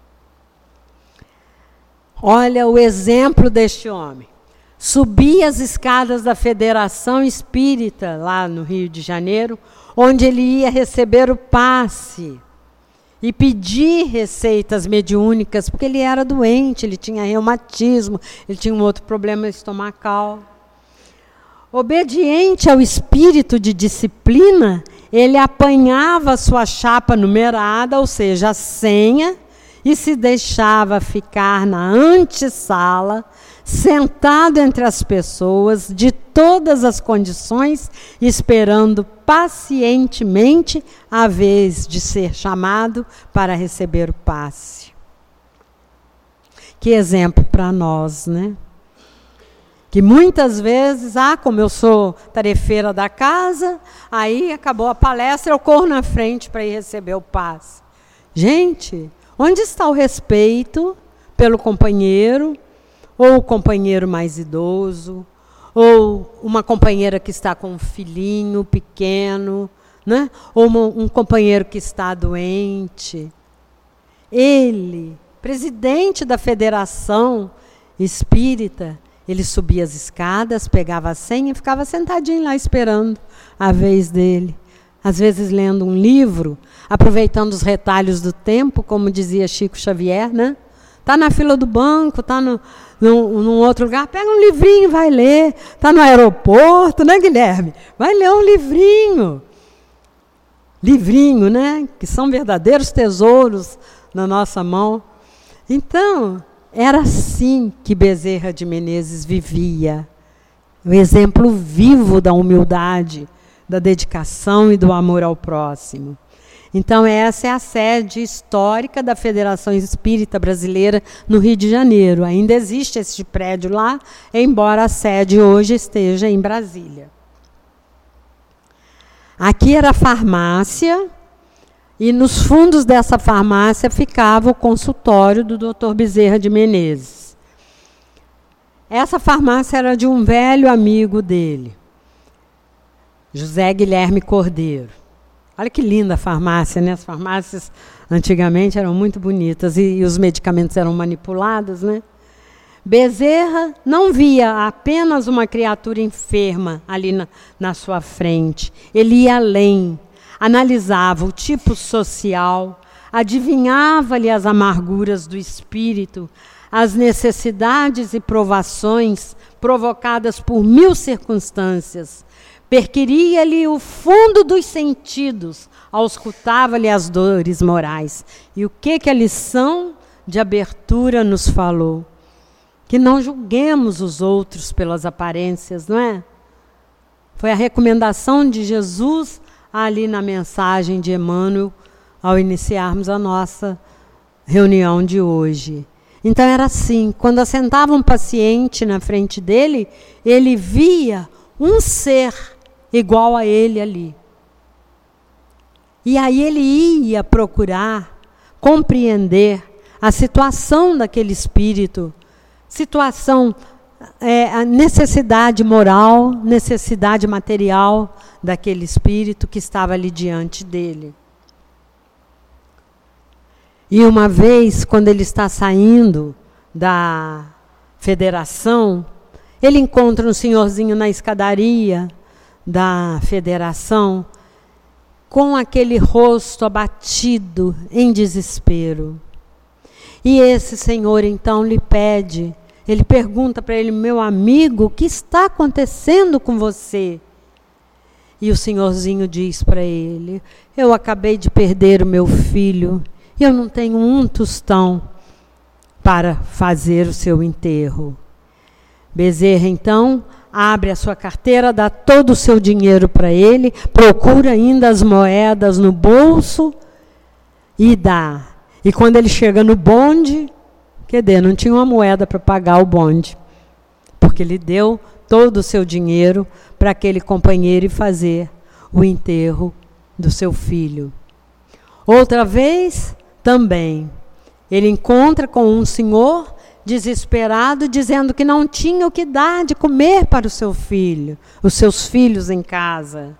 Olha o exemplo deste homem. Subia as escadas da Federação Espírita, lá no Rio de Janeiro, onde ele ia receber o passe e pedir receitas mediúnicas, porque ele era doente, ele tinha reumatismo, ele tinha um outro problema estomacal. Obediente ao espírito de disciplina, ele apanhava a sua chapa numerada, ou seja, a senha, e se deixava ficar na antessala, sentado entre as pessoas de todas as condições, esperando pacientemente a vez de ser chamado para receber o passe. Que exemplo para nós, né? Que muitas vezes, ah, como eu sou tarefeira da casa, aí acabou a palestra, eu corro na frente para ir receber o passe. Gente, onde está o respeito pelo companheiro, ou o companheiro mais idoso, ou uma companheira que está com um filhinho pequeno, né? Ou uma, um companheiro que está doente? Ele, presidente da Federação Espírita, ele subia as escadas, pegava a senha e ficava sentadinho lá esperando a vez dele. Às vezes lendo um livro, aproveitando os retalhos do tempo, como dizia Chico Xavier, né? Está na fila do banco, está no, num, num outro lugar, pega um livrinho e vai ler. Está no aeroporto, né, Guilherme? Vai ler um livrinho. Livrinho, né? Que são verdadeiros tesouros na nossa mão. Então, era assim que Bezerra de Menezes vivia. O exemplo vivo da humildade, da dedicação e do amor ao próximo. Então, essa é a sede histórica da Federação Espírita Brasileira no Rio de Janeiro. Ainda existe esse prédio lá, embora a sede hoje esteja em Brasília. Aqui era a farmácia, e nos fundos dessa farmácia ficava o consultório do doutor Bezerra de Menezes. Essa farmácia era de um velho amigo dele, José Guilherme Cordeiro. Olha que linda a farmácia, né? As farmácias antigamente eram muito bonitas e, e os medicamentos eram manipulados, né? Bezerra não via apenas uma criatura enferma ali na, na sua frente. Ele ia além, analisava o tipo social, adivinhava-lhe as amarguras do espírito, as necessidades e provações provocadas por mil circunstâncias. Perquiria-lhe o fundo dos sentidos, auscultava-lhe as dores morais. E o que, que a lição de abertura nos falou? Que não julguemos os outros pelas aparências, não é? Foi a recomendação de Jesus ali na mensagem de Emmanuel, ao iniciarmos a nossa reunião de hoje. Então era assim, quando assentava um paciente na frente dele, ele via um ser igual a ele ali. E aí ele ia procurar compreender a situação daquele espírito, situação, é, a necessidade moral, necessidade material daquele espírito que estava ali diante dele. E uma vez, quando ele está saindo da federação, ele encontra um senhorzinho na escadaria da federação, com aquele rosto abatido, em desespero. E esse senhor, então, lhe pede, ele pergunta para ele, meu amigo, o que está acontecendo com você? E o senhorzinho diz para ele, eu acabei de perder o meu filho, e eu não tenho um tostão para fazer o seu enterro. Bezerra, então, abre a sua carteira, dá todo o seu dinheiro para ele, procura ainda as moedas no bolso e dá. E quando ele chega no bonde, quer dizer, não tinha uma moeda para pagar o bonde, porque ele deu todo o seu dinheiro para aquele companheiro e fazer o enterro do seu filho. Outra vez, também, ele encontra com um senhor desesperado, dizendo que não tinha o que dar de comer para o seu filho, os seus filhos em casa.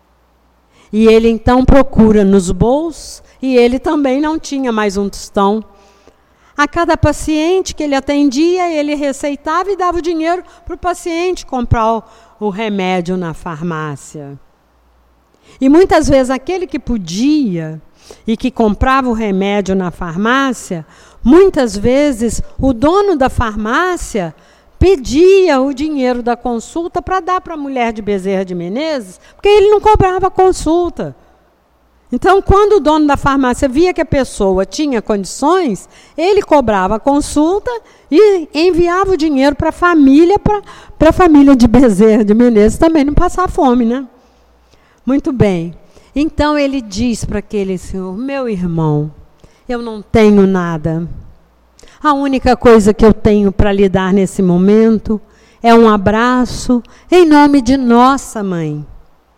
E ele então procura nos bolsos, e ele também não tinha mais um tostão. A cada paciente que ele atendia, ele receitava e dava o dinheiro para o paciente comprar o, o remédio na farmácia. E muitas vezes aquele que podia e que comprava o remédio na farmácia, muitas vezes o dono da farmácia pedia o dinheiro da consulta para dar para a mulher de Bezerra de Menezes, porque ele não cobrava consulta. Então, quando o dono da farmácia via que a pessoa tinha condições, ele cobrava a consulta e enviava o dinheiro para a família, para a família de Bezerra de Menezes também não passar fome, né? Muito bem. Então, ele diz para aquele senhor, meu irmão, eu não tenho nada. A única coisa que eu tenho para lhe dar nesse momento é um abraço em nome de nossa mãe.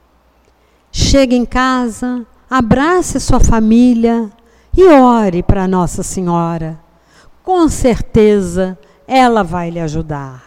Chegue em casa, abrace sua família e ore para Nossa Senhora. Com certeza, ela vai lhe ajudar.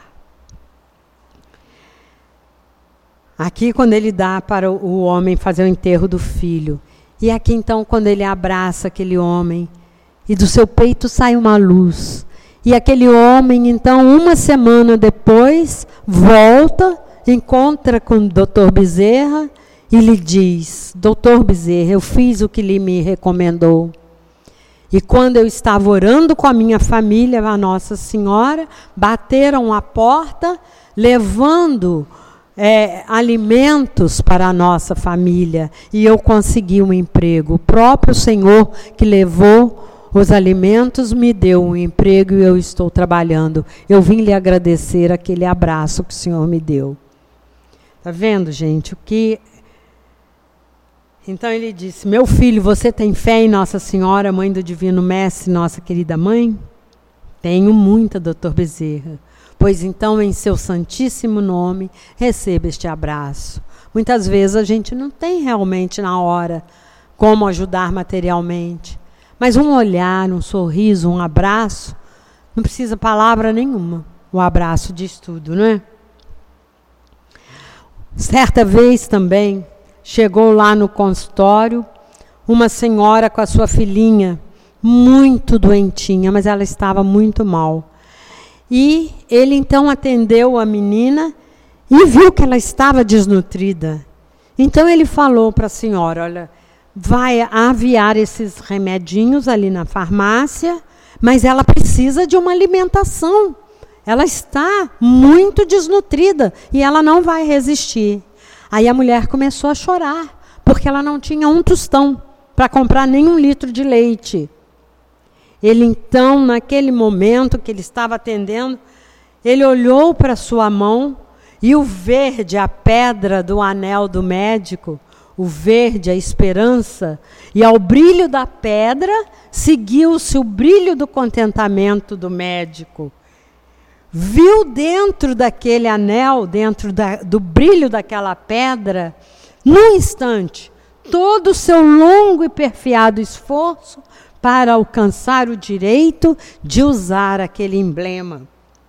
Aqui, quando ele dá para o homem fazer o enterro do filho. E aqui, então, quando ele abraça aquele homem, e do seu peito sai uma luz. E aquele homem, então, uma semana depois, volta, encontra com o doutor Bezerra, e lhe diz, doutor Bezerra, eu fiz o que ele me recomendou. E quando eu estava orando com a minha família, a Nossa Senhora, bateram a porta, levando é, alimentos para a nossa família. E eu consegui um emprego. O próprio Senhor que levou os alimentos me deu um emprego e eu estou trabalhando. Eu vim lhe agradecer aquele abraço que o Senhor me deu. Está vendo, gente? O que... Então ele disse, meu filho, você tem fé em Nossa Senhora, Mãe do Divino Mestre, nossa querida mãe? Tenho muita, doutor Bezerra. Pois então, em seu santíssimo nome, receba este abraço. Muitas vezes a gente não tem realmente na hora como ajudar materialmente. Mas um olhar, um sorriso, um abraço, não precisa palavra nenhuma. O abraço diz tudo, não é? Certa vez também, chegou lá no consultório uma senhora com a sua filhinha, muito doentinha, mas ela estava muito mal. E ele então atendeu a menina e viu que ela estava desnutrida. Então ele falou para a senhora, olha, vai aviar esses remedinhos ali na farmácia, mas ela precisa de uma alimentação. Ela está muito desnutrida e ela não vai resistir. Aí a mulher começou a chorar, porque ela não tinha um tostão para comprar nem um litro de leite. Ele então, naquele momento que ele estava atendendo, ele olhou para sua mão e o verde, a pedra do anel do médico, o verde, a esperança, e ao brilho da pedra seguiu-se o brilho do contentamento do médico. Viu dentro daquele anel, dentro da, do brilho daquela pedra, num instante, todo o seu longo e perfiado esforço para alcançar o direito de usar aquele emblema.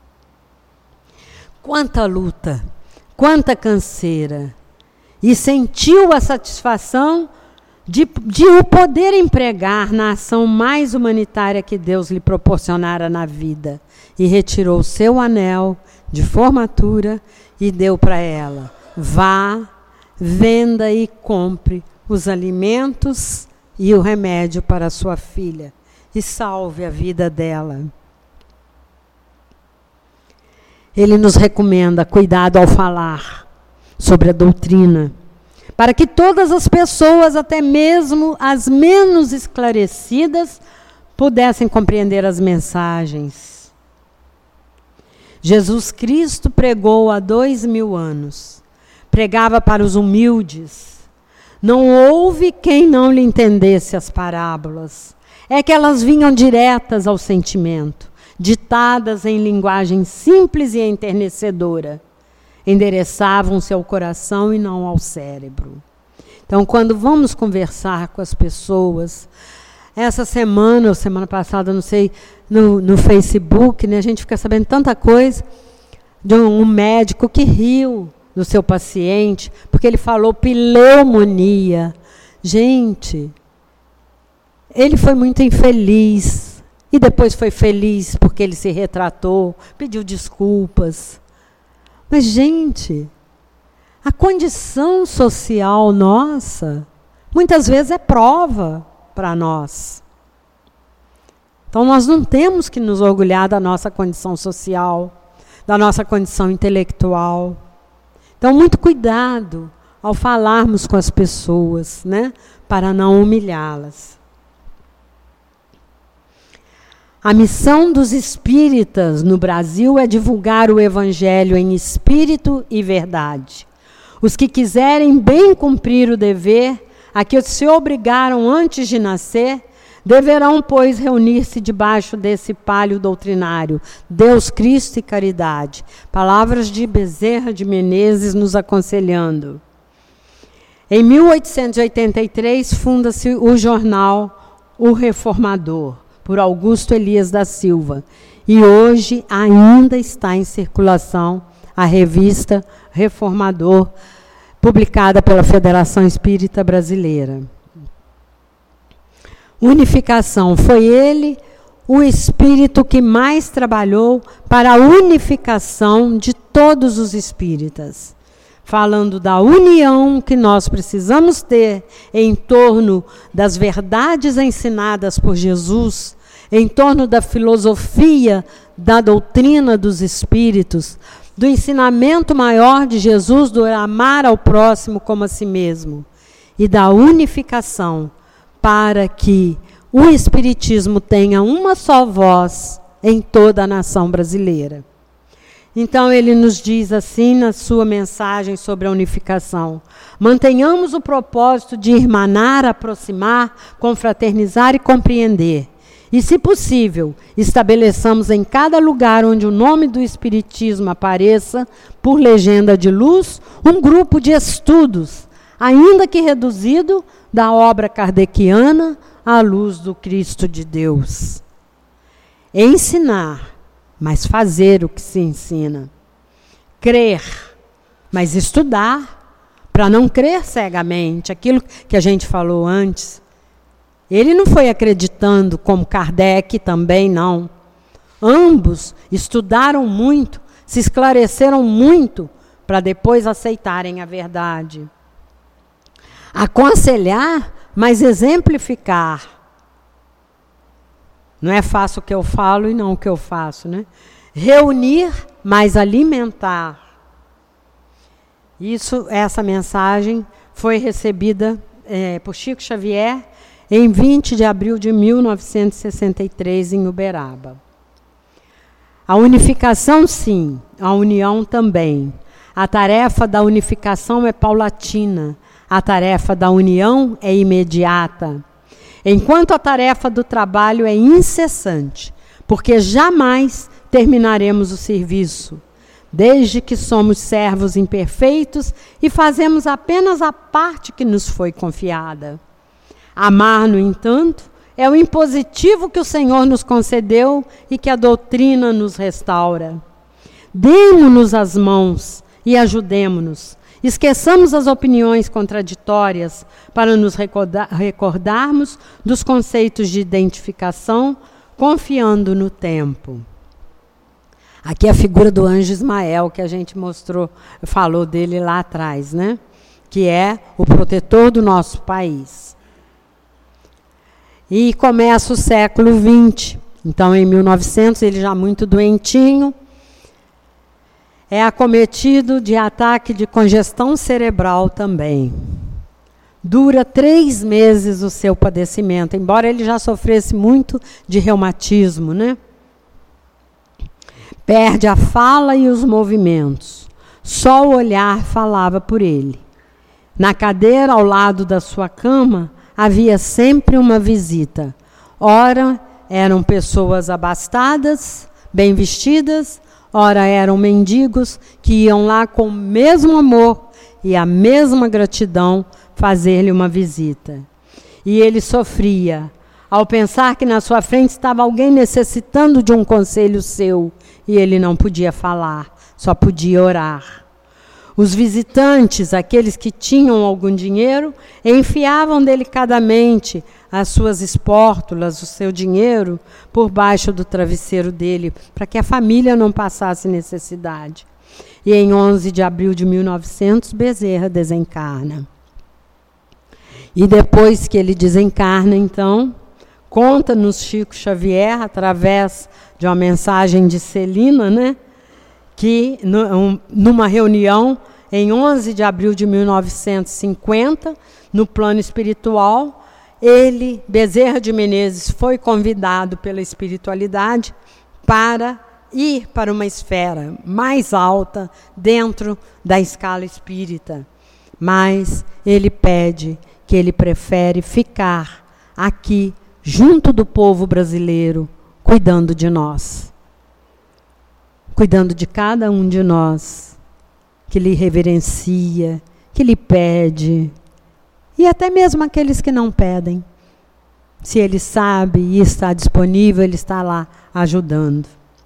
Quanta luta, quanta canseira. E sentiu a satisfação de, de o poder empregar na ação mais humanitária que Deus lhe proporcionara na vida. E retirou o seu anel de formatura e deu para ela. Vá, venda e compre os alimentos e o remédio para a sua filha e salve a vida dela. Ele nos recomenda cuidado ao falar sobre a doutrina, para que todas as pessoas, até mesmo as menos esclarecidas, pudessem compreender as mensagens. Jesus Cristo pregou há dois mil anos. Pregava para os humildes. Não houve quem não lhe entendesse as parábolas. É que elas vinham diretas ao sentimento, ditadas em linguagem simples e enternecedora. Endereçavam-se ao coração e não ao cérebro. Então, quando vamos conversar com as pessoas, essa semana ou semana passada, não sei, no, no Facebook, né, a gente fica sabendo tanta coisa de um, um médico que riu do seu paciente, porque ele falou pneumonia. Gente, ele foi muito infeliz e depois foi feliz porque ele se retratou, pediu desculpas. Mas, gente, a condição social nossa, muitas vezes é prova para nós. Então, nós não temos que nos orgulhar da nossa condição social, da nossa condição intelectual. Então, muito cuidado ao falarmos com as pessoas, né, para não humilhá-las. A missão dos espíritas no Brasil é divulgar o evangelho em espírito e verdade. Os que quiserem bem cumprir o dever a que se obrigaram antes de nascer, deverão, pois, reunir-se debaixo desse palio doutrinário, Deus, Cristo e caridade. Palavras de Bezerra de Menezes nos aconselhando. Em mil oitocentos e oitenta e três, funda-se o jornal O Reformador, por Augusto Elias da Silva. E hoje ainda está em circulação a revista Reformador, publicada pela Federação Espírita Brasileira. Unificação. Foi ele o espírito que mais trabalhou para a unificação de todos os espíritas. falando da união que nós precisamos ter em torno das verdades ensinadas por Jesus, em torno da filosofia, da doutrina dos Espíritos, do ensinamento maior de Jesus, do amar ao próximo como a si mesmo, e da unificação, para que o Espiritismo tenha uma só voz em toda a nação brasileira. Então ele nos diz assim na sua mensagem sobre a unificação: mantenhamos o propósito de irmanar, aproximar, confraternizar e compreender. E, se possível, estabeleçamos em cada lugar onde o nome do Espiritismo apareça, por legenda de luz, um grupo de estudos, ainda que reduzido, da obra kardeciana à luz do Cristo de Deus. Ensinar, mas fazer o que se ensina. Crer, mas estudar, para não crer cegamente. Aquilo que a gente falou antes. Ele não foi acreditando como Kardec também, não. Ambos estudaram muito, se esclareceram muito, para depois aceitarem a verdade. Aconselhar, mas exemplificar. Não é fácil o que eu falo e não o que eu faço, né? Reunir, mas alimentar. Isso, essa mensagem foi recebida é, por Chico Xavier em vinte de abril de mil novecentos e sessenta e três, em Uberaba. A unificação, sim, a união também. A tarefa da unificação é paulatina, a tarefa da união é imediata. Enquanto a tarefa do trabalho é incessante, porque jamais terminaremos o serviço, desde que somos servos imperfeitos e fazemos apenas a parte que nos foi confiada. Amar, no entanto, é o impositivo que o Senhor nos concedeu e que a doutrina nos restaura. Demo-nos as mãos e ajudemo-nos. Esqueçamos as opiniões contraditórias para nos recordar, recordarmos dos conceitos de identificação, confiando no tempo. Aqui é a figura do anjo Ismael, que a gente mostrou, falou dele lá atrás, né? Que é o protetor do nosso país. E começa o século vinte. Então, em mil e novecentos, ele já muito doentinho, é acometido de ataque de congestão cerebral também. Dura três meses o seu padecimento, embora ele já sofresse muito de reumatismo, né? Perde a fala e os movimentos. Só o olhar falava por ele. Na cadeira ao lado da sua cama, havia sempre uma visita. Ora, eram pessoas abastadas, bem vestidas, ora eram mendigos que iam lá com o mesmo amor e a mesma gratidão fazer-lhe uma visita. E ele sofria ao pensar que na sua frente estava alguém necessitando de um conselho seu e ele não podia falar, só podia orar. Os visitantes, aqueles que tinham algum dinheiro, enfiavam delicadamente as suas espórtulas, o seu dinheiro, por baixo do travesseiro dele, para que a família não passasse necessidade. E em onze de abril de mil e novecentos, Bezerra desencarna. E depois que ele desencarna, então, conta-nos Chico Xavier, através de uma mensagem de Celina, né? Que numa reunião em onze de abril de mil novecentos e cinquenta, no plano espiritual, ele, Bezerra de Menezes, foi convidado pela espiritualidade para ir para uma esfera mais alta dentro da escala espírita. Mas ele pede que ele prefere ficar aqui, junto do povo brasileiro, cuidando de nós. Cuidando de cada um de nós, que lhe reverencia, que lhe pede, e até mesmo aqueles que não pedem. Se ele sabe e está disponível, ele está lá ajudando.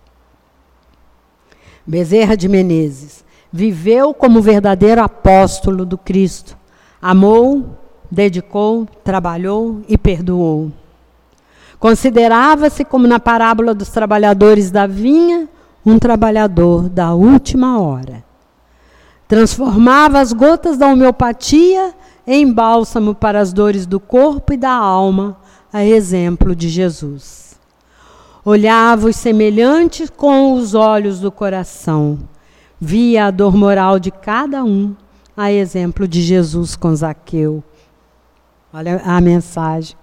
Bezerra de Menezes viveu como verdadeiro apóstolo do Cristo. Amou, dedicou, trabalhou e perdoou. Considerava-se, como na parábola dos trabalhadores da vinha, um trabalhador da última hora. Transformava as gotas da homeopatia em bálsamo para as dores do corpo e da alma, a exemplo de Jesus. Olhava os semelhantes com os olhos do coração. Via a dor moral de cada um, a exemplo de Jesus com Zaqueu. Olha a mensagem.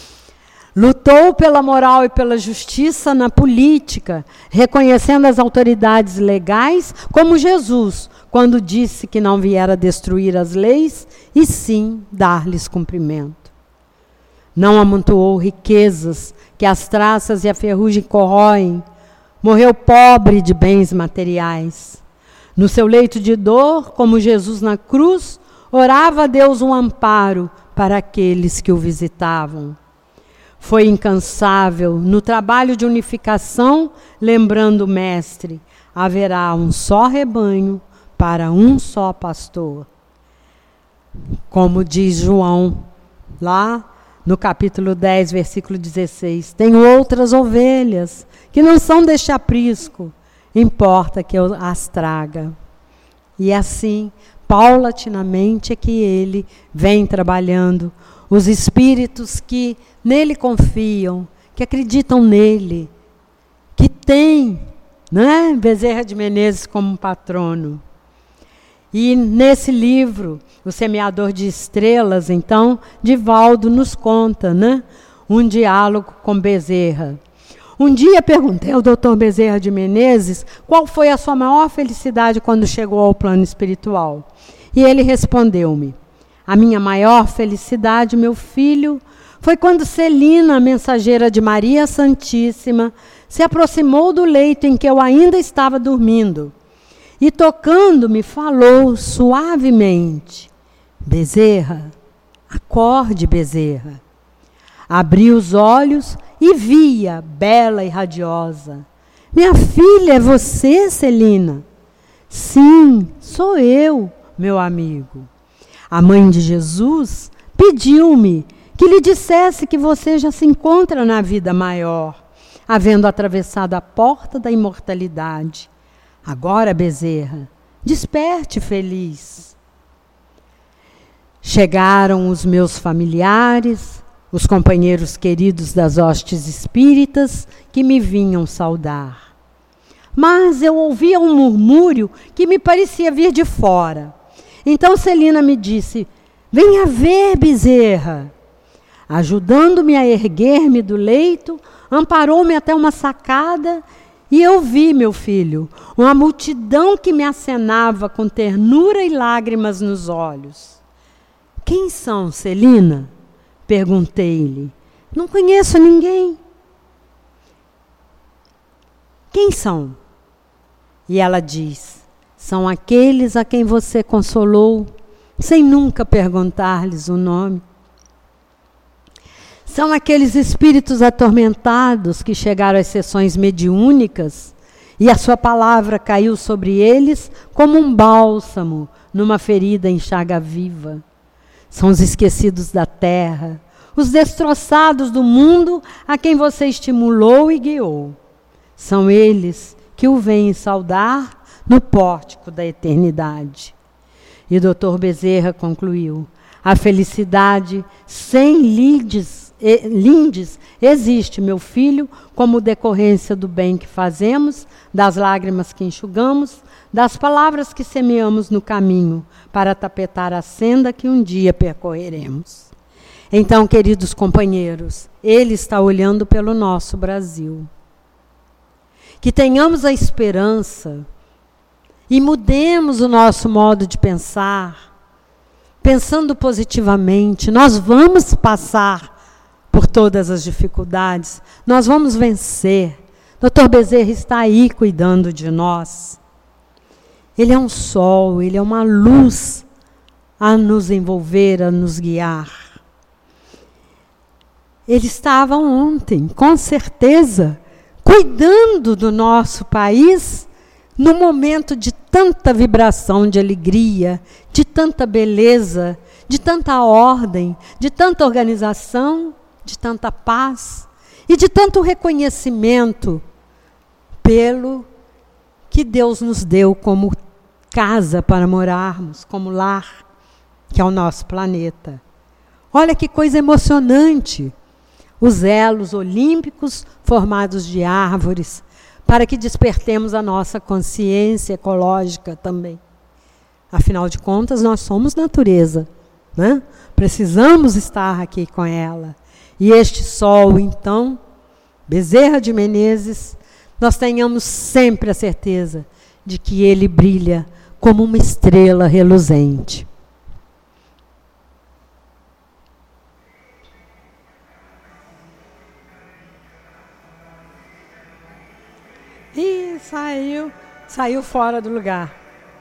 Lutou pela moral e pela justiça na política, reconhecendo as autoridades legais como Jesus, quando disse que não viera destruir as leis, e sim dar-lhes cumprimento. Não amontoou riquezas que as traças e a ferrugem corroem. Morreu pobre de bens materiais. No seu leito de dor, como Jesus na cruz, orava a Deus um amparo para aqueles que o visitavam. Foi incansável no trabalho de unificação, lembrando o Mestre, haverá um só rebanho para um só pastor. Como diz João, lá no capítulo dez, versículo dezesseis, tenho outras ovelhas que não são deste aprisco, importa que eu as traga. E assim, paulatinamente, é que ele vem trabalhando os espíritos que nele confiam, que acreditam nele, que têm, né, Bezerra de Menezes como patrono. E nesse livro, O Semeador de Estrelas, então, Divaldo nos conta, né, um diálogo com Bezerra. Um dia perguntei ao doutor Bezerra de Menezes qual foi a sua maior felicidade quando chegou ao plano espiritual. E ele respondeu-me: a minha maior felicidade, meu filho, foi quando Celina, a mensageira de Maria Santíssima, se aproximou do leito em que eu ainda estava dormindo e, tocando-me, falou suavemente: Bezerra, acorde, Bezerra. Abri os olhos e via, bela e radiosa. Minha filha, é você, Celina? Sim, sou eu, meu amigo. A mãe de Jesus pediu-me que lhe dissesse que você já se encontra na vida maior, havendo atravessado a porta da imortalidade. Agora, Bezerra, desperte feliz. Chegaram os meus familiares, os companheiros queridos das hostes espíritas que me vinham saudar. Mas eu ouvia um murmúrio que me parecia vir de fora. Então Celina me disse: venha ver, Bezerra. Ajudando-me a erguer-me do leito, amparou-me até uma sacada e eu vi, meu filho, uma multidão que me acenava com ternura e lágrimas nos olhos. Quem são, Celina? Perguntei-lhe. Não conheço ninguém. Quem são? E ela diz: são aqueles a quem você consolou, sem nunca perguntar-lhes o nome. São aqueles espíritos atormentados que chegaram às sessões mediúnicas e a sua palavra caiu sobre eles como um bálsamo numa ferida em chaga viva. São os esquecidos da terra, os destroçados do mundo a quem você estimulou e guiou. São eles que o vêm saudar no pórtico da eternidade. E o doutor Bezerra concluiu: a felicidade sem lindes, lindes existe, meu filho, como decorrência do bem que fazemos, das lágrimas que enxugamos, das palavras que semeamos no caminho para tapetar a senda que um dia percorreremos. Então, queridos companheiros, ele está olhando pelo nosso Brasil. Que tenhamos a esperança e mudemos o nosso modo de pensar, pensando positivamente. Nós vamos passar por todas as dificuldades, nós vamos vencer. doutor Bezerra está aí cuidando de nós. Ele é um sol, ele é uma luz a nos envolver, a nos guiar. Ele estava ontem, com certeza, cuidando do nosso país no momento de tanta vibração de alegria, de tanta beleza, de tanta ordem, de tanta organização, de tanta paz e de tanto reconhecimento pelo que Deus nos deu como casa para morarmos, como lar, que é o nosso planeta. Olha que coisa emocionante! Os elos olímpicos formados de árvores, para que despertemos a nossa consciência ecológica também. Afinal de contas, nós somos natureza, né? Precisamos estar aqui com ela. E este sol, então, Bezerra de Menezes, nós tenhamos sempre a certeza de que ele brilha como uma estrela reluzente. E saiu, saiu fora do lugar.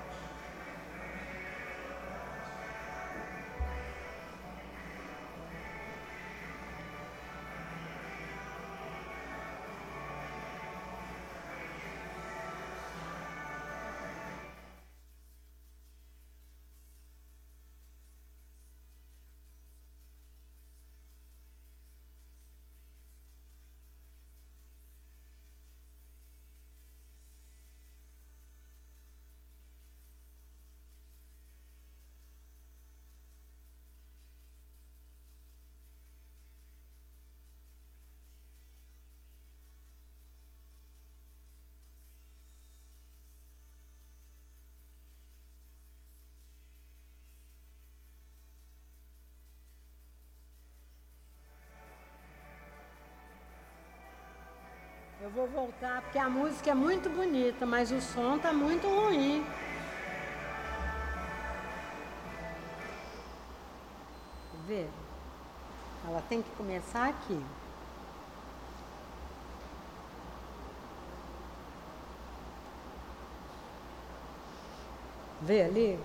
Eu vou voltar porque a música é muito bonita, mas o som está muito ruim. Vê? Ela tem que começar aqui. Vê, liga.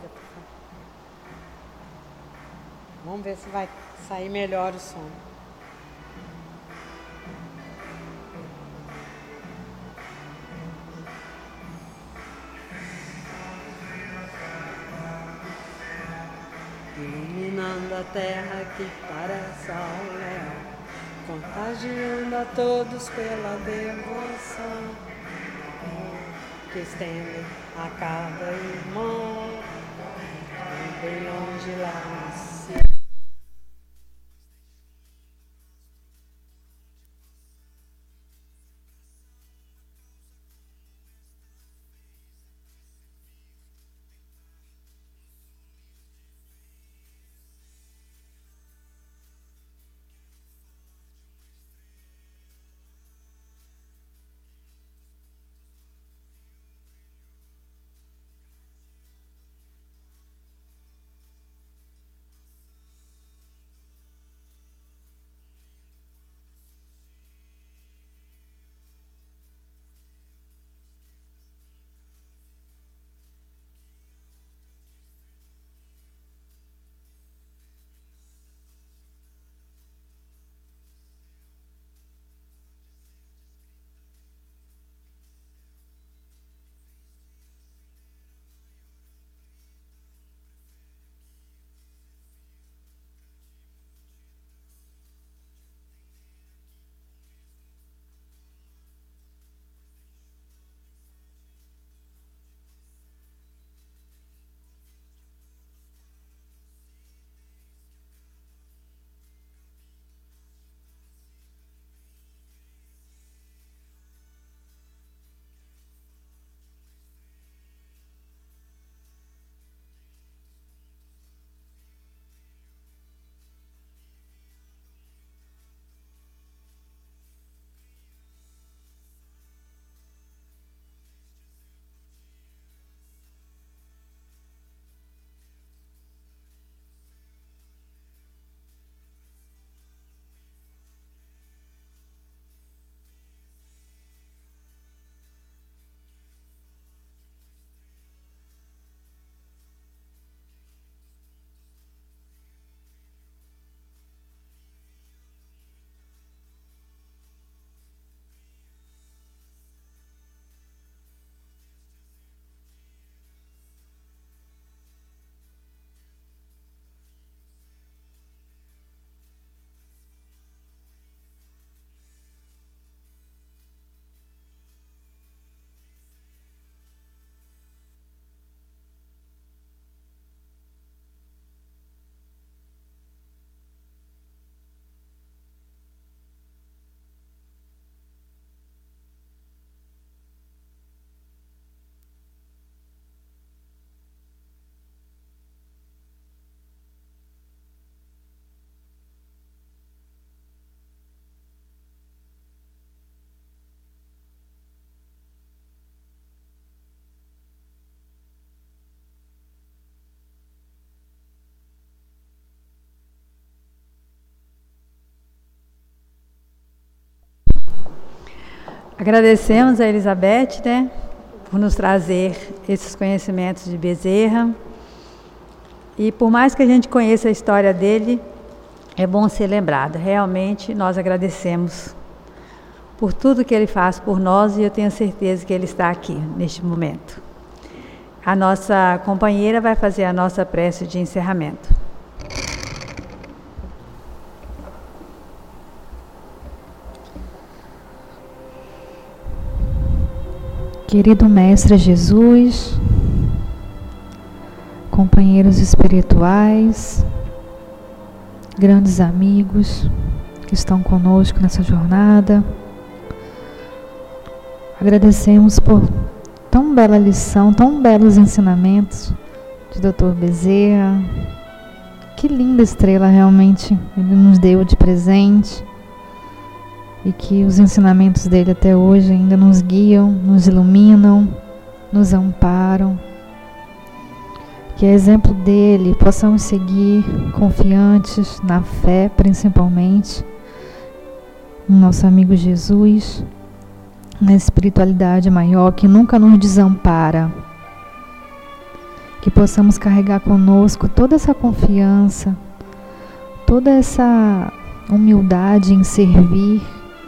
Vamos ver se vai sair melhor o som. Iluminando a terra que parece ao léu, contagiando a todos pela devoção que estende a cada irmão, bem longe lá no céu. Agradecemos a Elizabeth, né, por nos trazer esses conhecimentos de Bezerra. E por mais que a gente conheça a história dele, é bom ser lembrado. Realmente nós agradecemos por tudo que ele faz por nós e eu tenho certeza que ele está aqui neste momento. A nossa companheira vai fazer a nossa prece de encerramento. Querido Mestre Jesus, companheiros espirituais, grandes amigos que estão conosco nessa jornada, agradecemos por tão bela lição, tão belos ensinamentos de doutor Bezerra. Que linda estrela realmente ele nos deu de presente e que os ensinamentos dele até hoje ainda nos guiam, nos iluminam, nos amparam. Que a exemplo dele possamos seguir confiantes na fé, principalmente no nosso amigo Jesus, na espiritualidade maior que nunca nos desampara. Que possamos carregar conosco toda essa confiança, toda essa humildade em servir,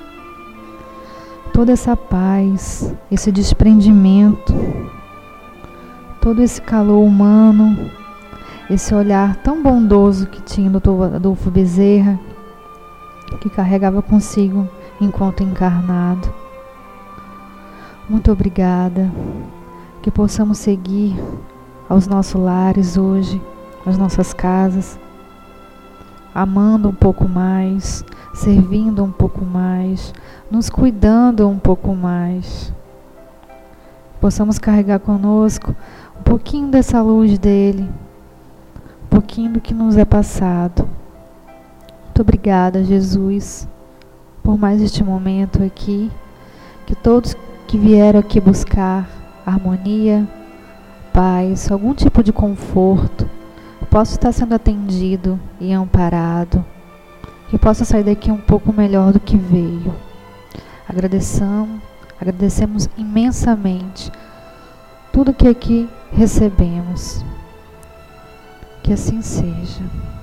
toda essa paz, esse desprendimento, todo esse calor humano, esse olhar tão bondoso que tinha o doutor Adolfo Bezerra, que carregava consigo enquanto encarnado. Muito obrigada, que possamos seguir aos nossos lares hoje, às nossas casas, amando um pouco mais, servindo um pouco mais, nos cuidando um pouco mais. Possamos carregar conosco um pouquinho dessa luz dele, um pouquinho do que nos é passado. Muito obrigada, Jesus, por mais este momento aqui, que todos que vieram aqui buscar harmonia, paz, algum tipo de conforto, possa estar sendo atendido e amparado, que possa sair daqui um pouco melhor do que veio. Agradecemos, agradecemos imensamente tudo que aqui recebemos. Que assim seja.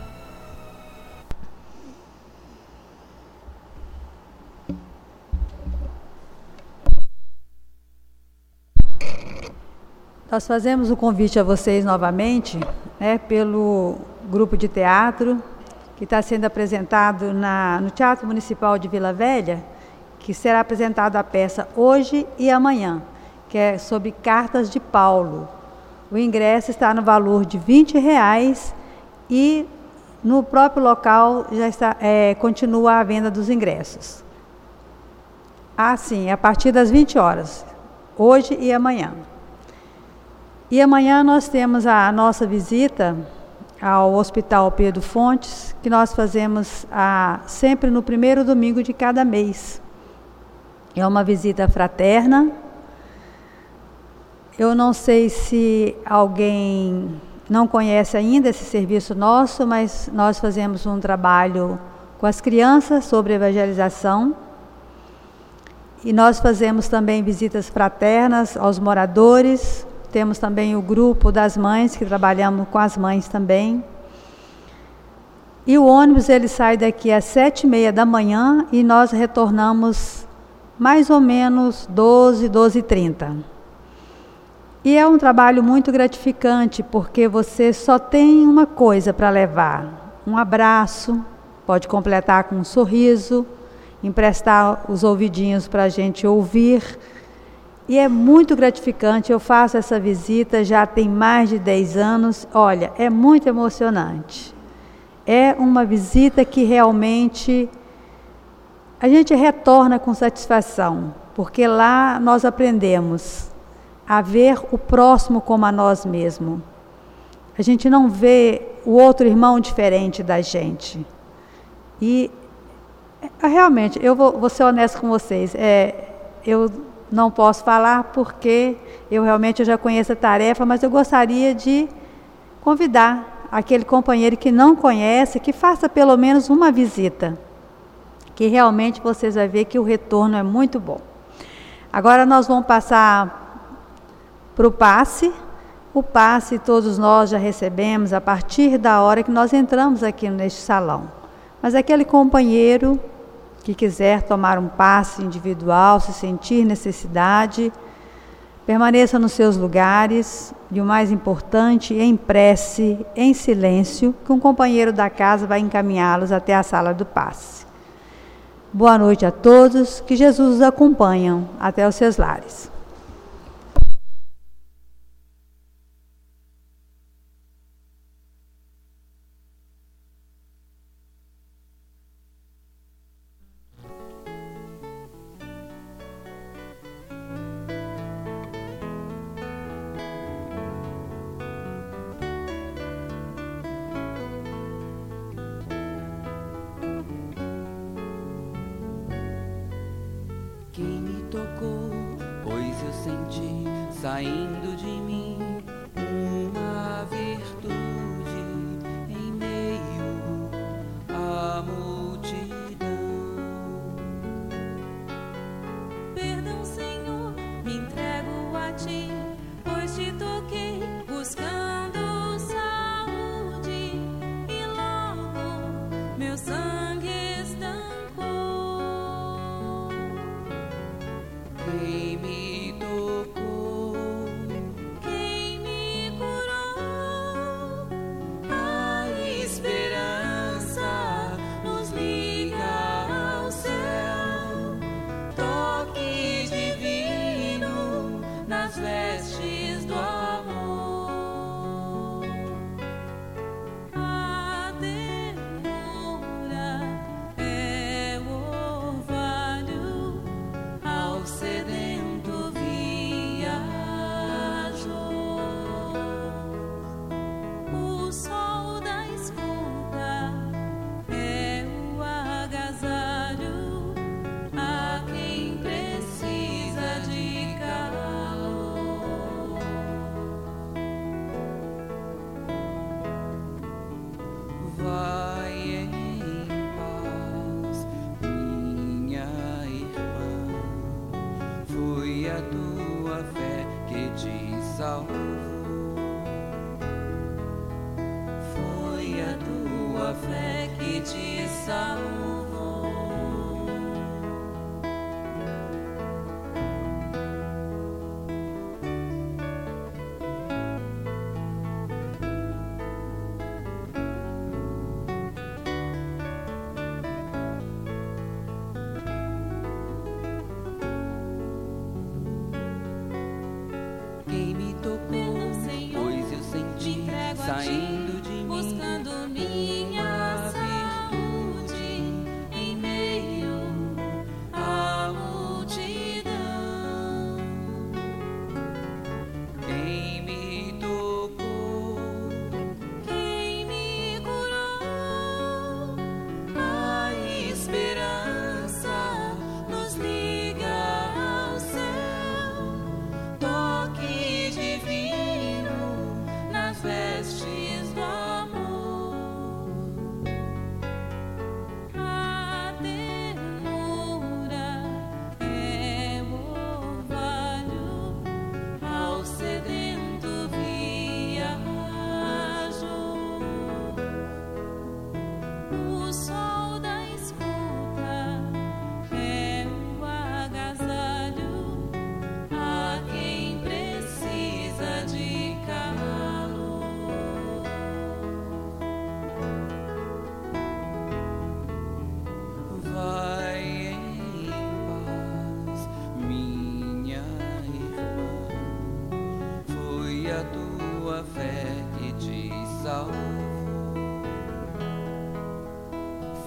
Nós fazemos o convite a vocês novamente, né, pelo grupo de teatro que está sendo apresentado na, no Teatro Municipal de Vila Velha, que será apresentada a peça hoje e amanhã, que é sobre Cartas de Paulo. O ingresso está no valor de vinte reais e no próprio local já está, é, continua a venda dos ingressos. Ah, sim, a partir das vinte horas, hoje e amanhã. E amanhã nós temos a nossa visita ao Hospital Pedro Fontes, que nós fazemos a, sempre no primeiro domingo de cada mês. É uma visita fraterna. Eu não sei se alguém não conhece ainda esse serviço nosso, mas nós fazemos um trabalho com as crianças sobre evangelização. E nós fazemos também visitas fraternas aos moradores. Temos também o grupo das mães, que trabalhamos com as mães também. E o ônibus ele sai daqui às sete e meia da manhã e nós retornamos mais ou menos doze, doze e trinta. E é um trabalho muito gratificante, porque você só tem uma coisa para levar. Um abraço, pode completar com um sorriso, emprestar os ouvidinhos para a gente ouvir. E é muito gratificante, eu faço essa visita já tem mais de dez anos. Olha, é muito emocionante. É uma visita que realmente a gente retorna com satisfação, porque lá nós aprendemos a ver o próximo como a nós mesmos. A gente não vê o outro irmão diferente da gente. E realmente, eu vou, vou ser honesta com vocês, é, eu não posso falar porque eu realmente eu já conheço a tarefa, mas eu gostaria de convidar aquele companheiro que não conhece, que faça pelo menos uma visita, que realmente vocês vão ver que o retorno é muito bom. Agora nós vamos passar para o passe. O passe todos nós já recebemos a partir da hora que nós entramos aqui neste salão. Mas aquele companheiro que quiser tomar um passe individual, se sentir necessidade, permaneça nos seus lugares e o mais importante, em prece, em silêncio, que um companheiro da casa vai encaminhá-los até a sala do passe. Boa noite a todos, que Jesus os acompanhe até os seus lares. Quem me tocou, pois eu senti saindo de mim uma virtude em meio à multidão. Perdão, Senhor, me entrego a ti, pois te toquei buscando saúde e logo meu sangue estancou. Quem me tocou, Quem me curou, a esperança nos liga ao céu, toque divino nas vestes do amor. A ternura é o orvalho ao sedento viajou. O sol da escuta é o agasalho a quem precisa de calor. vai em paz, minha irmã. Foi a tua fé que te salvou. Foi a tua fé que te salvou. Quem me tocou, Perdão, Senhor, pois eu me senti entrego a saindo ti, de mim buscando minha saúde em meio à multidão. Quem me tocou, Quem me curou, a esperança nos liga ao céu, toque divino nas vestes do amor. A ternura é o orvalho ao sedento viajou. O sol da escuta é o agasalho a quem precisa de calor. vai em paz, minha irmã. Foi a tua fé que te salvou.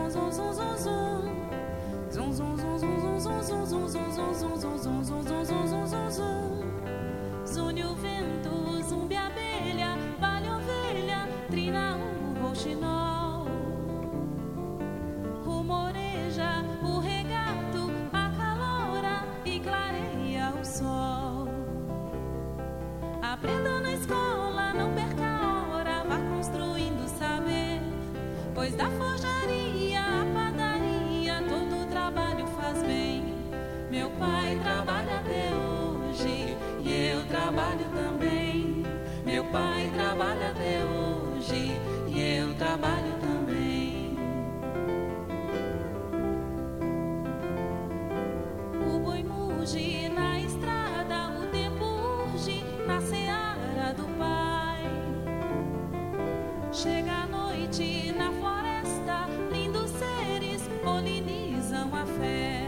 Zune o vento, zumbi a abelha, vale ovelha, trina o rouxinol. Rumoreja o regato, acalora e clareia o sol. Aprenda na escola, não perca a hora, vá construindo saber. Pois da forjaria à padaria, todo o trabalho faz bem. Meu pai trabalha até hoje e eu trabalho também. Meu pai trabalha até hoje e eu trabalho também. O boi muge na estrada, o tempo urge na seara do pai. Chega a noite na floresta, lindos seres polinizam a fé.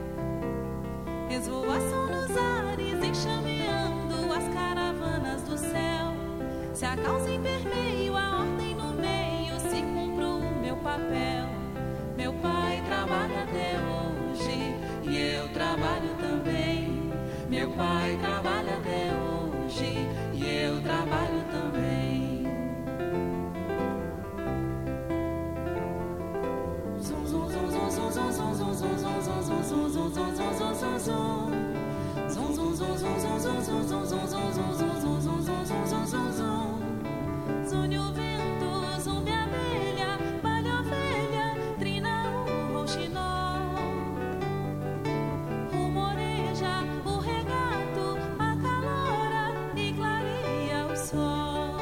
Esvoaçam nos ares, enxameando as caravanas do céu. Se a causa em vermelho, a ordem no meio, se cumpro o meu papel. Meu pai trabalha até hoje e eu trabalho também. Meu pai trabalha até hoje e eu trabalho também. Zum zum zum zum zum zum zum zum zum zum zum zum zum zum zum zum. Zum zum zum zum zum zum zum zum zum zum zum zum zum zum zum zum. Zune o vento, zumbi a abelha, vale ovelha, trina o rouxinol. Rumoreja o regato, acalora e clareia o sol.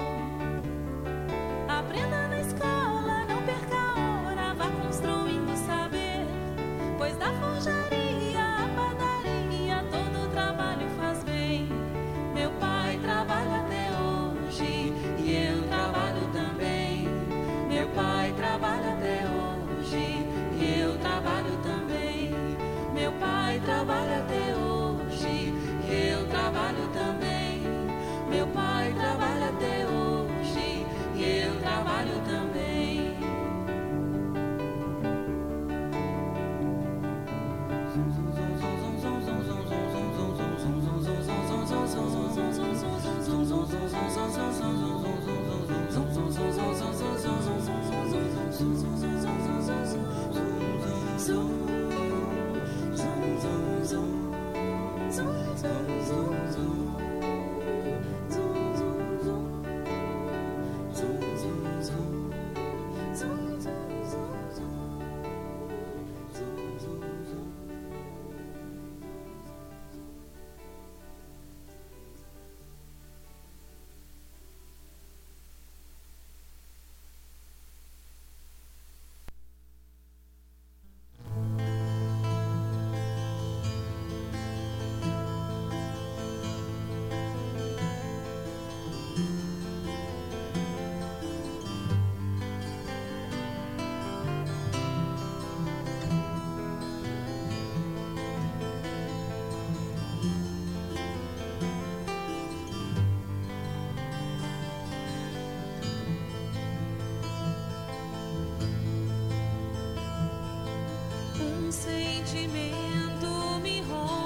Aprenda na escola, não perca a hora, vá construindo saber. Pois da forjaria à padaria, todo o trabalho faz bem. Meu pai trabalha até hoje e eu trabalho também. Meu pai trabalha até hoje e eu trabalho também. Meu pai trabalha até hoje e eu trabalho também. Meu pai trabalha até hoje e eu trabalho também. Um sentimento me rompe.